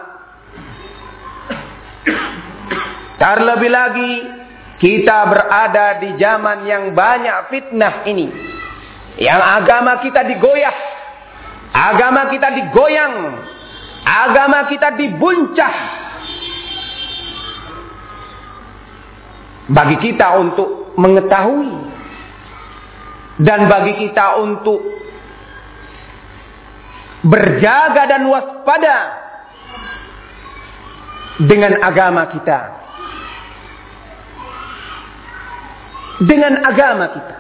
Terlebih lagi kita berada di zaman yang banyak fitnah ini, yang agama kita digoyah, agama kita digoyang, agama kita dibuncah. Bagi kita untuk mengetahui dan bagi kita untuk berjaga dan waspada dengan agama kita, dengan agama kita.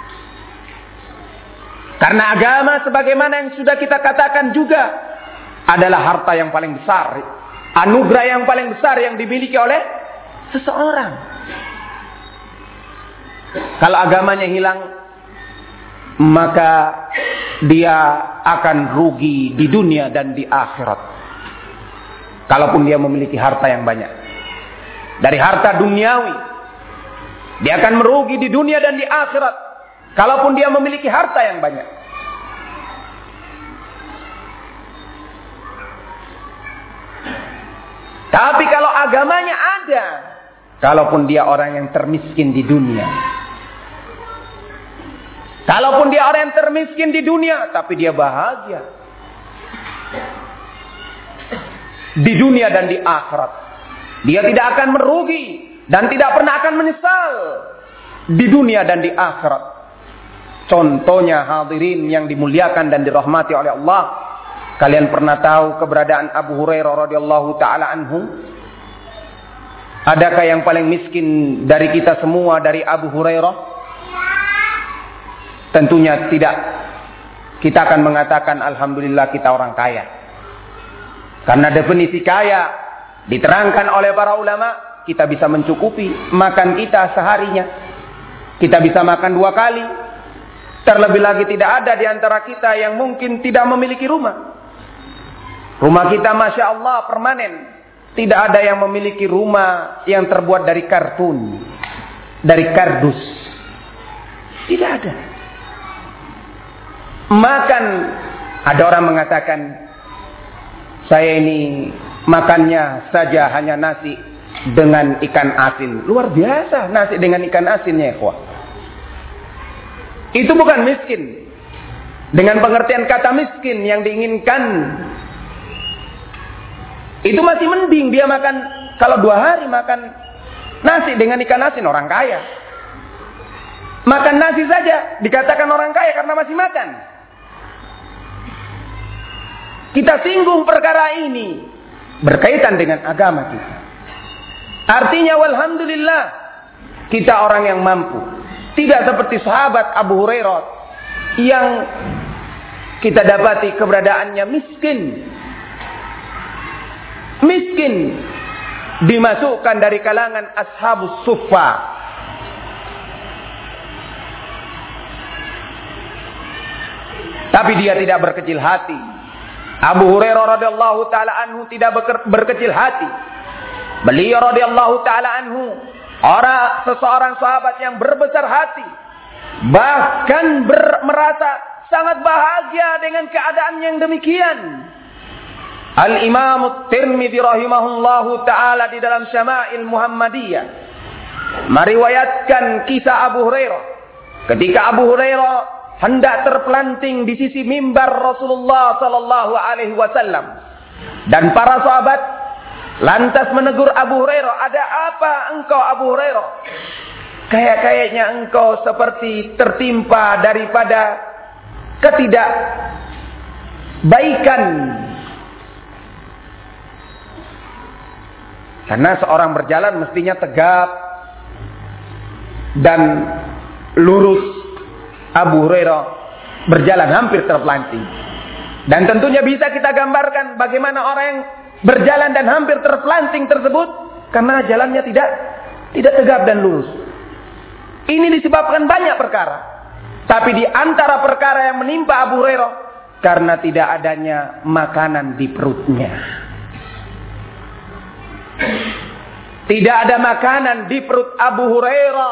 Karena agama sebagaimana yang sudah kita katakan juga adalah harta yang paling besar, anugerah yang paling besar yang dimiliki oleh seseorang. Kalau agamanya hilang, maka dia akan rugi di dunia dan di akhirat. Kalaupun dia memiliki harta yang banyak, dari harta duniawi, dia akan merugi di dunia dan di akhirat. Kalaupun dia memiliki harta yang banyak. Tapi kalau agamanya ada, kalaupun dia orang yang termiskin di dunia, kalaupun dia orang yang termiskin di dunia, tapi dia bahagia di dunia dan di akhirat. Dia tidak akan merugi dan tidak pernah akan menyesal di dunia dan di akhirat. Contohnya hadirin yang dimuliakan dan dirahmati oleh Allah, kalian pernah tahu keberadaan Abu Hurairah radhiyallahu taala anhu? Adakah yang paling miskin dari kita semua dari Abu Hurairah? Tentunya tidak. Kita akan mengatakan alhamdulillah kita orang kaya. Karena definisi kaya diterangkan oleh para ulama, kita bisa mencukupi makan kita seharinya. Kita bisa makan 2 kali. Terlebih lagi tidak ada di antara kita yang mungkin tidak memiliki rumah. Rumah kita Masya Allah permanen. Tidak ada yang memiliki rumah yang terbuat dari kartun, dari kardus. Tidak ada. Makan, ada orang mengatakan, saya ini makannya saja hanya nasi dengan ikan asin. Luar biasa nasi dengan ikan asinnya, ikhwah. Itu bukan miskin. Dengan pengertian kata miskin yang diinginkan, itu masih mending dia makan, kalau 2 hari makan nasi dengan ikan asin, orang kaya. Makan nasi saja dikatakan orang kaya karena masih makan. Kita singgung perkara ini berkaitan dengan agama kita. Artinya walhamdulillah kita orang yang mampu. Tidak seperti sahabat Abu Hurairah yang kita dapati keberadaannya miskin. Miskin dimasukkan dari kalangan ashabus suffah. Tapi dia tidak berkecil hati. Abu Hurairah radhiyallahu taala anhu tidak berkecil hati. Beliau radhiyallahu taala anhu seseorang sahabat yang berbesar hati, bahkan merasa sangat bahagia dengan keadaan yang demikian. Al-Imam Tirmidzi rahimahullahu taala di dalam Syama'il Muhammadiyah meriwayatkan kisah Abu Hurairah ketika Abu Hurairah hendak terpelanting di sisi mimbar Rasulullah sallallahu alaihi wasallam, dan para sahabat lantas menegur Abu Hurairah, "Ada apa engkau Abu Hurairah? Kayaknya engkau seperti tertimpa daripada ketidakbaikan." Karena seorang berjalan mestinya tegap dan lurus. Abu Hurairah berjalan hampir terpelanting. Dan tentunya bisa kita gambarkan bagaimana orang yang berjalan dan hampir terpelanting tersebut karena jalannya tidak tegap dan lurus. Ini disebabkan banyak perkara. Tapi di antara perkara yang menimpa Abu Hurairah karena tidak adanya makanan di perutnya. Tidak ada makanan di perut Abu Hurairah,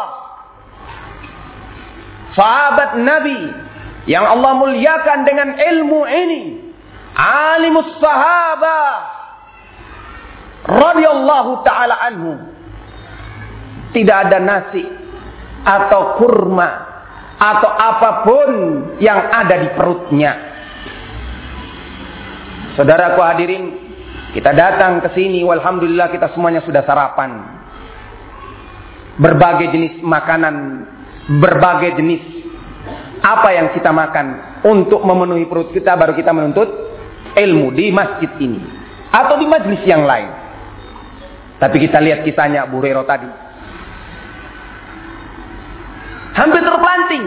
sahabat Nabi yang Allah muliakan dengan ilmu ini, alimus sahabah radhiyallahu taala anhu. Tidak ada nasi atau kurma atau apapun yang ada di perutnya. Saudaraku hadirin, kita datang ke sini, walhamdulillah kita semuanya sudah sarapan. Berbagai jenis makanan, berbagai jenis apa yang kita makan untuk memenuhi perut kita, baru kita menuntut ilmu di masjid ini atau di majlis yang lain. Tapi kita lihat kisahnya Abu Hurairah tadi, hampir terpelanting.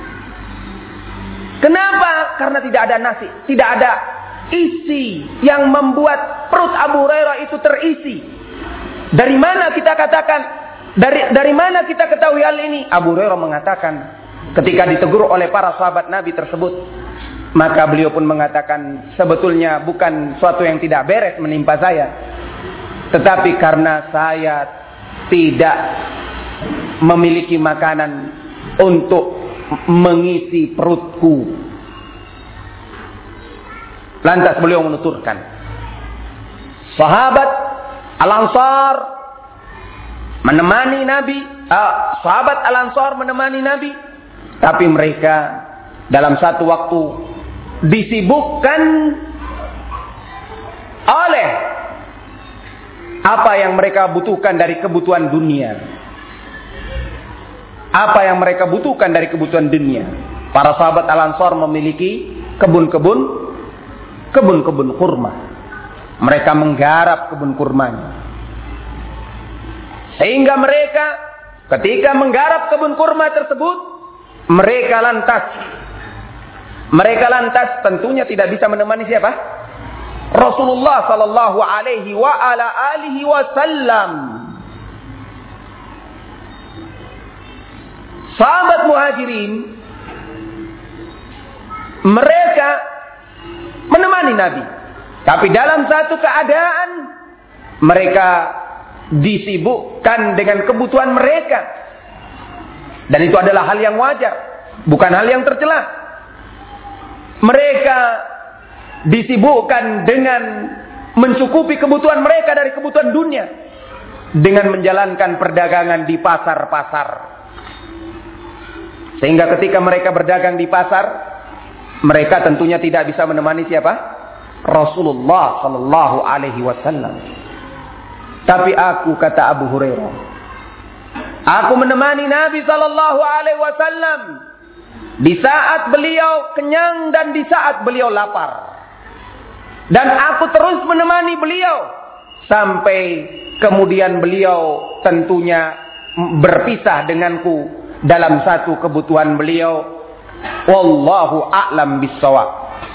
Kenapa? Karena tidak ada nasi, tidak ada isi yang membuat perut Abu Hurairah itu terisi. Dari mana kita katakan? Dari mana kita ketahui hal ini? Abu Hurairah mengatakan ketika ditegur oleh para sahabat Nabi tersebut, maka beliau pun mengatakan, sebetulnya bukan suatu yang tidak beres menimpa saya, tetapi karena saya tidak memiliki makanan untuk mengisi perutku. Lantas beliau menuturkan, sahabat Al-Ansar menemani Nabi, sahabat Al-Ansar menemani Nabi, tapi mereka dalam satu waktu disibukkan oleh apa yang mereka butuhkan dari kebutuhan dunia. Apa yang mereka butuhkan dari kebutuhan dunia. Para sahabat Al-Ansar memiliki kebun-kebun kurma. Mereka menggarap kebun kurmanya. Sehingga mereka ketika menggarap kebun kurma tersebut, mereka lantas tentunya tidak bisa menemani siapa? Rasulullah sallallahu alaihi wa ala alihi wasallam. Sahabat Muhajirin mereka menemani Nabi, tapi dalam satu keadaan mereka disibukkan dengan kebutuhan mereka, dan itu adalah hal yang wajar, bukan hal yang tercela. Mereka disibukkan dengan mencukupi kebutuhan mereka dari kebutuhan dunia dengan menjalankan perdagangan di pasar-pasar. Sehingga ketika mereka berdagang di pasar, mereka tentunya tidak bisa menemani siapa? Rasulullah sallallahu alaihi wasallam. Tapi aku, kata Abu Hurairah, aku menemani Nabi sallallahu alaihi wasallam di saat beliau kenyang dan di saat beliau lapar. Dan aku terus menemani beliau sampai kemudian beliau tentunya berpisah denganku dalam satu kebutuhan beliau. Wallahu a'lam bissawab.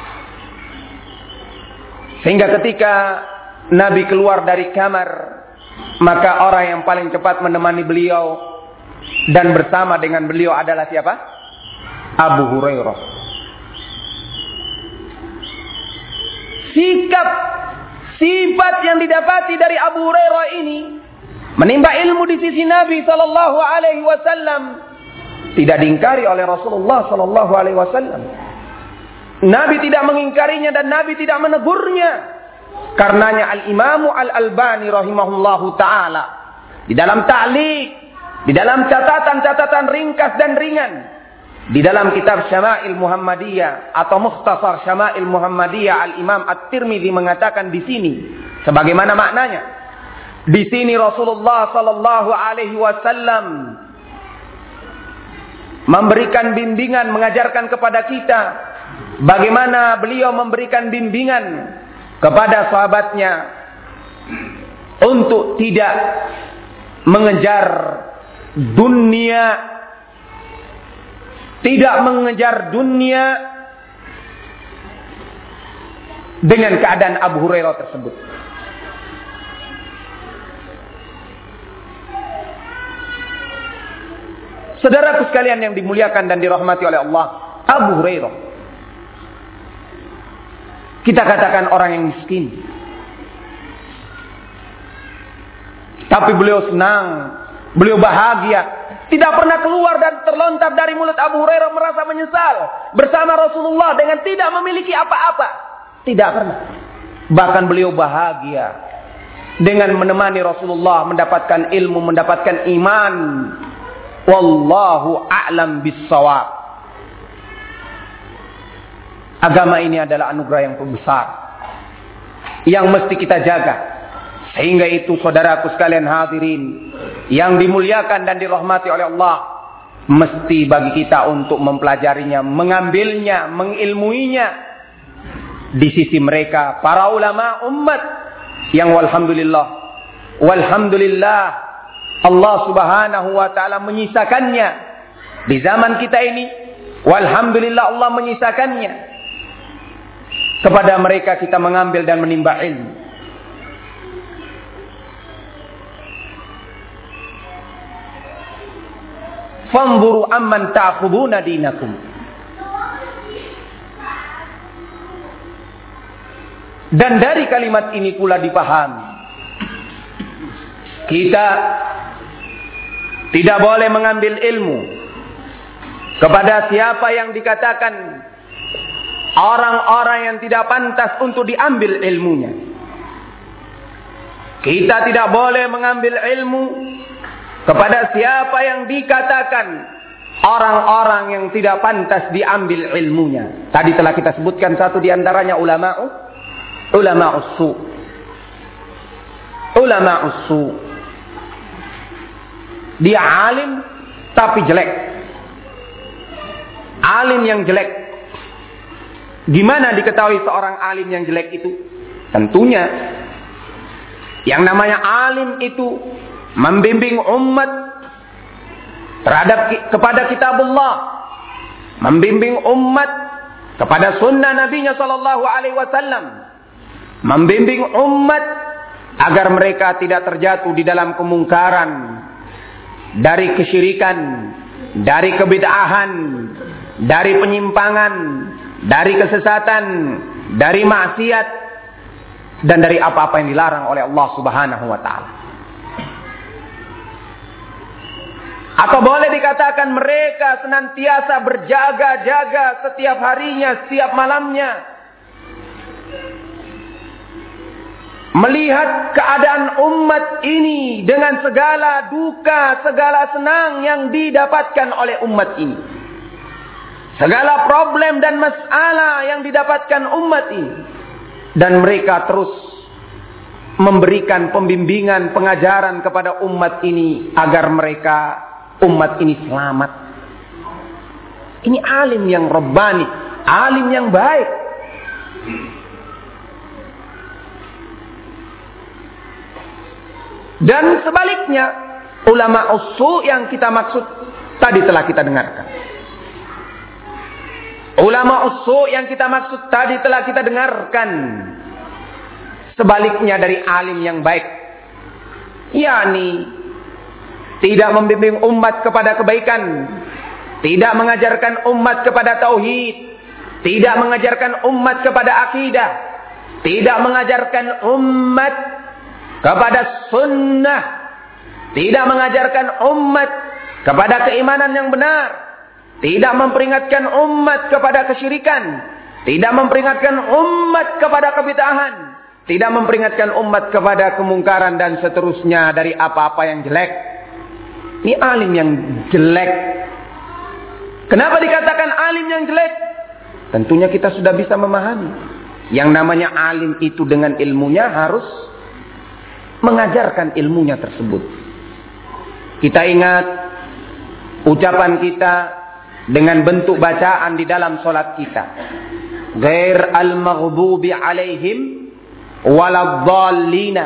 Sehingga ketika Nabi keluar dari kamar, maka orang yang paling cepat menemani beliau dan bersama dengan beliau adalah siapa? Abu Hurairah. sikap, sifat yang didapati dari Abu Hurairah ini menimba ilmu di sisi Nabi sallallahu alaihi wasallam tidak diingkari oleh Rasulullah sallallahu alaihi wasallam. Nabi tidak mengingkarinya dan Nabi tidak menegurnya. Karenanya Al-Imamu Al-Albani rahimahullahu taala di dalam ta'liq, di dalam catatan-catatan ringkas dan ringan, di dalam kitab Syama'il Muhammadiyah atau Mukhtasar Syama'il Muhammadiyah, Al-Imam At-Tirmidzi mengatakan di sini sebagaimana maknanya. Di sini Rasulullah sallallahu alaihi wasallam memberikan bimbingan, mengajarkan kepada kita bagaimana beliau memberikan bimbingan kepada sahabatnya untuk tidak mengejar dunia, tidak mengejar dunia dengan keadaan Abu Hurairah tersebut. Saudaraku sekalian yang dimuliakan dan dirahmati oleh Allah, Abu Hurairah, kita katakan orang yang miskin, tapi beliau senang, beliau bahagia, tidak pernah keluar dan terlontar dari mulut Abu Hurairah merasa menyesal bersama Rasulullah dengan tidak memiliki apa-apa. Tidak pernah. Bahkan beliau bahagia dengan menemani Rasulullah mendapatkan ilmu, mendapatkan iman. Wallahu a'lam bis-shawab. Agama ini adalah anugerah yang besar yang mesti kita jaga. Sehingga itu saudaraku sekalian hadirin yang dimuliakan dan dirahmati oleh Allah, mesti bagi kita untuk mempelajarinya, mengambilnya, mengilmuinya di sisi mereka para ulama umat yang walhamdulillah Allah subhanahu wa ta'ala menyisakannya di zaman kita ini. Walhamdulillah Allah menyisakannya. Kepada mereka kita mengambil dan menimba ilmu. Fanzuru amman ta'khuduna dinakum. Dan dari kalimat ini pula dipahami, kita tidak boleh mengambil ilmu kepada siapa yang dikatakan orang-orang yang tidak pantas untuk diambil ilmunya. Kita tidak boleh mengambil ilmu kepada siapa yang dikatakan orang-orang yang tidak pantas diambil ilmunya. Tadi telah kita sebutkan satu di antaranya ulama'us su. Ulama'us su. Dia alim tapi jelek. Alim yang jelek. Gimana diketahui seorang alim yang jelek itu? Tentunya yang namanya alim itu membimbing umat kepada kitabullah, membimbing umat kepada sunnah Nabi-Nya sallallahu alaihi wasallam, membimbing umat agar mereka tidak terjatuh di dalam kemungkaran, dari kesyirikan, dari kebid'ahan, dari penyimpangan, dari kesesatan, dari maksiat, dan dari apa-apa yang dilarang oleh Allah Subhanahu wa ta'ala. Atau boleh dikatakan mereka senantiasa berjaga-jaga setiap harinya, setiap malamnya, melihat keadaan umat ini dengan segala duka, segala senang yang didapatkan oleh umat ini. Segala problem dan masalah yang didapatkan umat ini. Dan mereka terus memberikan pembimbingan, pengajaran kepada umat ini agar umat ini selamat. Ini alim yang rabbani, alim yang baik. Dan sebaliknya, ulama usul yang kita maksud tadi telah kita dengarkan. Ulama usul yang kita maksud tadi telah kita dengarkan. Sebaliknya dari alim yang baik, yakni tidak membimbing umat kepada kebaikan, tidak mengajarkan umat kepada tauhid, tidak mengajarkan umat kepada akidah, tidak mengajarkan umat kepada sunnah, tidak mengajarkan umat kepada keimanan yang benar, tidak memperingatkan umat kepada kesyirikan, tidak memperingatkan umat kepada kebid'ahan, tidak memperingatkan umat kepada kemungkaran dan seterusnya dari apa-apa yang jelek. Ini alim yang jelek. Kenapa dikatakan alim yang jelek? Tentunya kita sudah bisa memahami. Yang namanya alim itu dengan ilmunya harus mengajarkan ilmunya tersebut. Kita ingat ucapan kita dengan bentuk bacaan di dalam solat kita. Ghair al-maghdubi alaihim waladhdallina.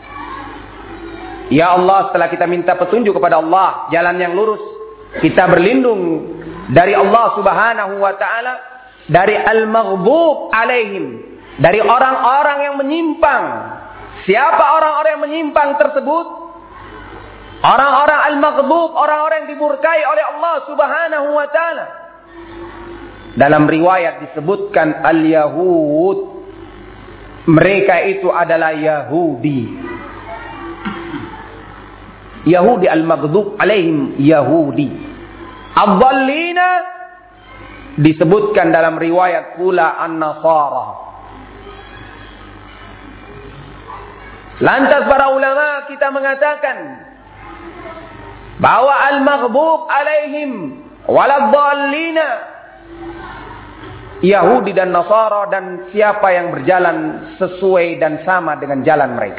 Ya Allah, setelah kita minta petunjuk kepada Allah, jalan yang lurus, kita berlindung dari Allah Subhanahu wa taala dari al-maghdub alaihim, dari orang-orang yang menyimpang. Siapa orang-orang yang menyimpang tersebut? Orang-orang al-maghdub, orang-orang yang dimurkai oleh Allah Subhanahu wa taala. Dalam riwayat disebutkan al-Yahud. Mereka itu adalah Yahudi. Yahudi al-maghdub alaihim Yahudi. Ad-dhallina disebutkan dalam riwayat pula an-Nasara. Lantas para ulama kita mengatakan bahwa al-maghdub alaihim waladhdallina Yahudi dan Nasara, dan siapa yang berjalan sesuai dan sama dengan jalan mereka.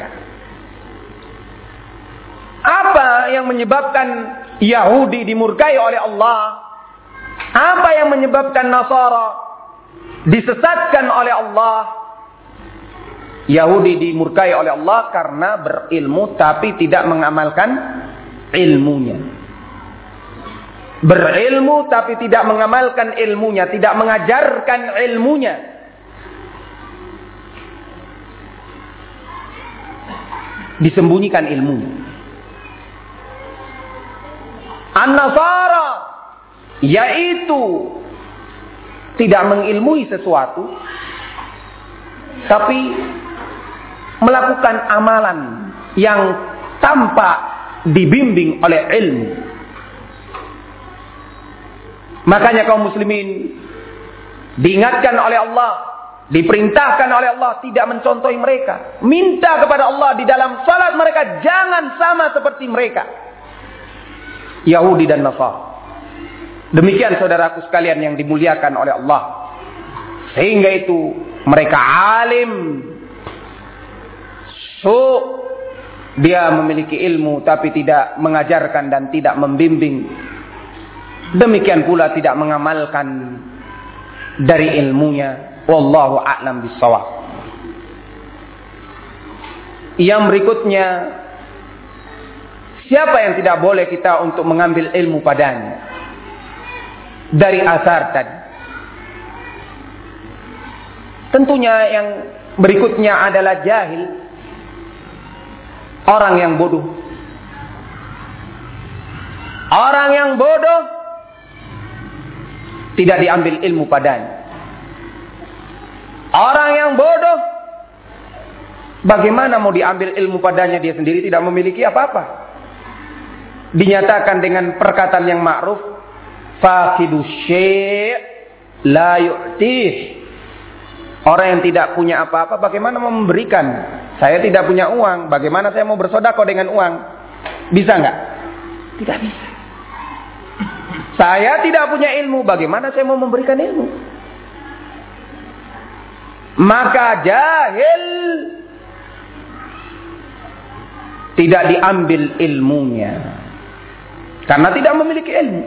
Apa yang menyebabkan Yahudi dimurkai oleh Allah? Apa yang menyebabkan Nasara disesatkan oleh Allah? Yahudi dimurkai oleh Allah karena berilmu tapi tidak mengamalkan ilmunya. Berilmu tapi tidak mengamalkan ilmunya, tidak mengajarkan ilmunya. Disembunyikan ilmunya. An-Nasara yaitu tidak mengilmui sesuatu tapi melakukan amalan yang tanpa dibimbing oleh ilmu. Makanya kaum muslimin diingatkan oleh Allah, diperintahkan oleh Allah tidak mencontohi mereka. Minta kepada Allah di dalam salat mereka jangan sama seperti mereka, Yahudi dan Nasara. Demikian saudaraku sekalian yang dimuliakan oleh Allah. Sehingga itu mereka alim, dia memiliki ilmu tapi tidak mengajarkan dan tidak membimbing. Demikian pula tidak mengamalkan dari ilmunya. Wallahu a'lam bishawab. Yang berikutnya, siapa yang tidak boleh kita untuk mengambil ilmu padanya? Dari asar tadi. Tentunya yang berikutnya adalah jahil. Orang yang bodoh. Orang yang bodoh tidak diambil ilmu padanya. Orang yang bodoh, bagaimana mau diambil ilmu padanya, dia sendiri tidak memiliki apa-apa. Dinyatakan dengan perkataan yang ma'ruf, faqidu syai' la yu'tih. Orang yang tidak punya apa-apa, bagaimana mau memberikan? Saya tidak punya uang, bagaimana saya mau bersedekah dengan uang? Bisa enggak? Tidak bisa. Saya tidak punya ilmu, bagaimana saya mau memberikan ilmu? Maka jahil tidak diambil ilmunya karena tidak memiliki ilmu.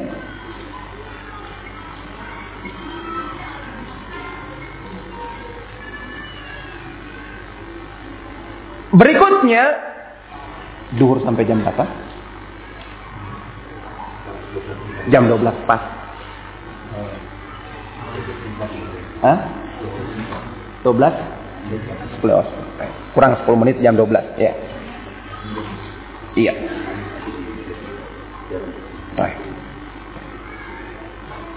Berikutnya, duhur sampai jam berapa? Jam 12 pas. Hah? 12? 10. Kurang 10 menit jam 12. Ya. Iya. Baik.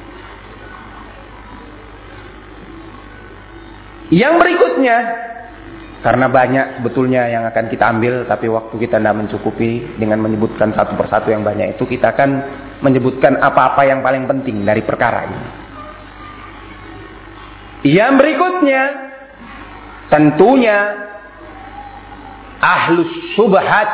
Yang berikutnya, Karena banyak sebetulnya yang akan kita ambil, tapi waktu kita tidak mencukupi dengan menyebutkan satu persatu yang banyak itu, kita akan menyebutkan apa-apa yang paling penting dari perkara ini. Yang berikutnya, tentunya ahlus syubhat.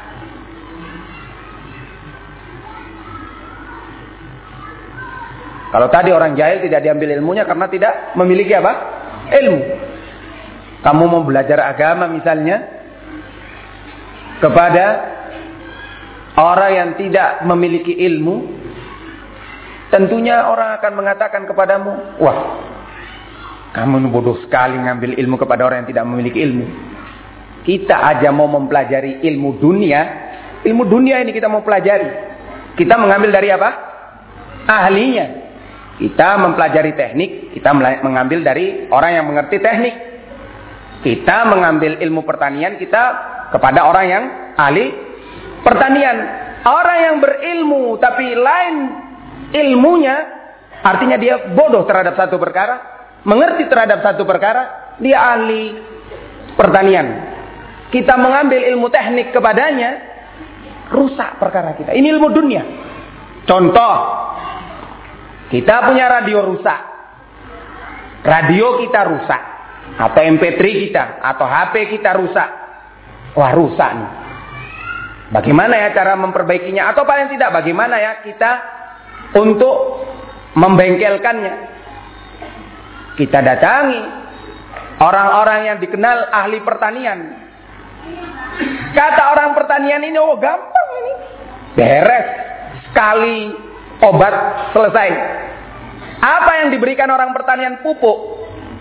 Kalau tadi orang jahil tidak diambil ilmunya karena tidak memiliki apa? Ilmu. Kamu mau belajar agama misalnya kepada orang yang tidak memiliki ilmu, tentunya orang akan mengatakan kepadamu, wah, kamu bodoh sekali ngambil ilmu kepada orang yang tidak memiliki ilmu. Kita aja mau mempelajari ilmu dunia ini kita mau pelajari. Kita mengambil dari apa? Ahlinya. Kita mempelajari teknik, kita mengambil dari orang yang mengerti teknik. Kita mengambil ilmu pertanian, kita kepada orang yang ahli pertanian. Orang yang berilmu tapi lain ilmunya, artinya dia bodoh terhadap satu perkara, mengerti terhadap satu perkara, dia ahli pertanian. Kita mengambil ilmu teknik kepadanya, rusak perkara kita. Ini ilmu dunia. Contoh, kita punya radio rusak. Radio kita rusak. Atau MP3 kita. Atau HP kita rusak. Wah, rusak nih. Bagaimana ya cara memperbaikinya? Atau paling tidak bagaimana ya kita untuk membengkelkannya? Kita datangi orang-orang yang dikenal ahli pertanian. Kata orang pertanian ini, oh gampang ini. Beres. Sekali obat selesai. Apa yang diberikan orang pertanian? Pupuk.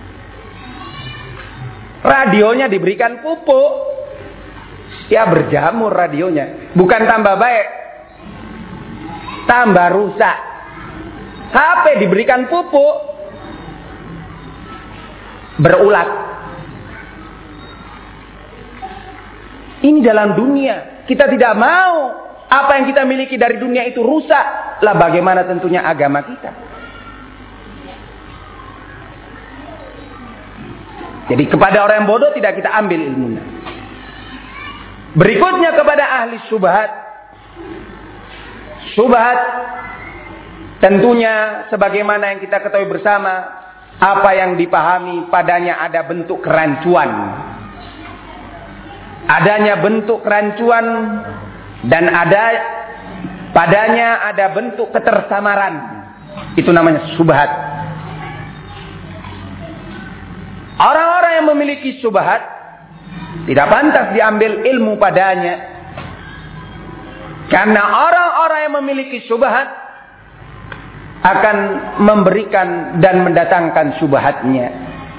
Radionya diberikan pupuk. Ya berjamur radionya. Bukan tambah baik, tambah rusak. HP diberikan pupuk, berulat. Ini dalam dunia. Kita tidak mau apa yang kita miliki dari dunia itu rusak. Lah bagaimana tentunya agama kita? Jadi kepada orang yang bodoh tidak kita ambil ilmunya. Berikutnya kepada ahli syubhat. Syubhat tentunya sebagaimana yang kita ketahui bersama, apa yang dipahami padanya ada bentuk kerancuan. Adanya bentuk kerancuan dan padanya ada bentuk ketersamaran. Itu namanya syubhat. Orang-orang yang memiliki syubhat tidak pantas diambil ilmu padanya. Karena orang-orang yang memiliki syubhat akan memberikan dan mendatangkan syubhatnya.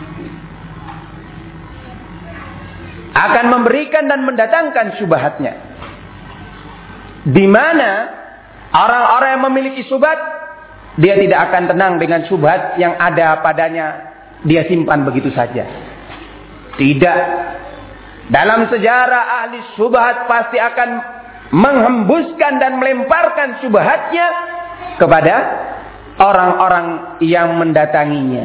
Akan memberikan dan mendatangkan syubhatnya. Di mana orang-orang yang memiliki syubhat, dia tidak akan tenang dengan syubhat yang ada padanya. Dia simpan begitu saja. Tidak. Dalam sejarah ahli syubhat pasti akan menghembuskan dan melemparkan syubhatnya kepada orang-orang yang mendatanginya.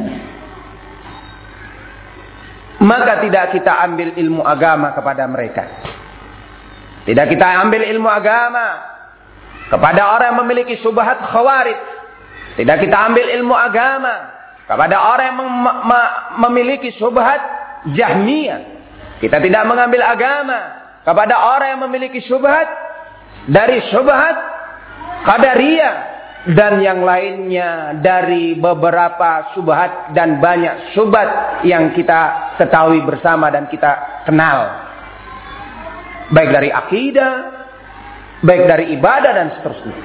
Maka tidak kita ambil ilmu agama kepada mereka. Tidak kita ambil ilmu agama kepada orang yang memiliki syubhat khawarij. Tidak kita ambil ilmu agama kepada orang yang memiliki syubhat Jahmiyah. Kita tidak mengambil agama kepada orang yang memiliki syubhat dari syubhat Qadariyah dan yang lainnya dari beberapa syubhat dan banyak syubhat yang kita ketahui bersama dan kita kenal. Baik dari akidah, baik dari ibadah dan seterusnya.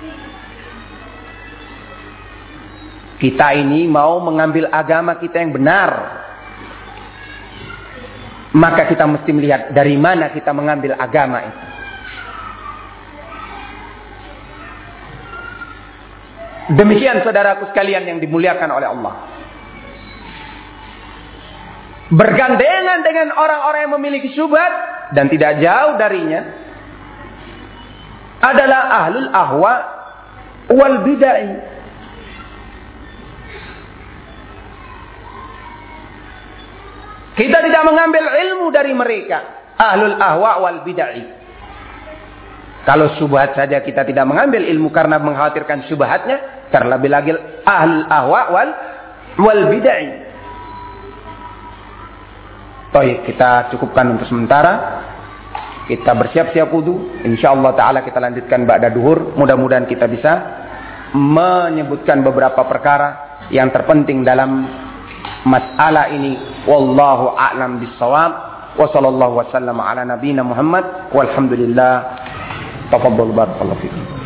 Kita ini mau mengambil agama kita yang benar. Maka kita mesti melihat dari mana kita mengambil agama itu. Demikian saudaraku sekalian yang dimuliakan oleh Allah. Bergandengan dengan orang-orang yang memiliki syubhat dan tidak jauh darinya adalah ahlul ahwa wal bid'ah. Kita tidak mengambil ilmu dari mereka. Ahlul ahwa wal bid'ah. Kalau syubhat saja kita tidak mengambil ilmu karena mengkhawatirkan syubhatnya, terlebih lagi ahlul ahwa wal bid'ah. Baik, kita cukupkan untuk sementara. Kita bersiap-siap wudu. Insyaallah taala kita lanjutkan ba'da duhur. Mudah-mudahan kita bisa menyebutkan beberapa perkara yang terpenting dalam masalah ini. Wallahu a'lam bissawab. Wa sallallahu wasallam ala nabiyyina Muhammad walhamdulillah. Tafadhal barakallahu fikum.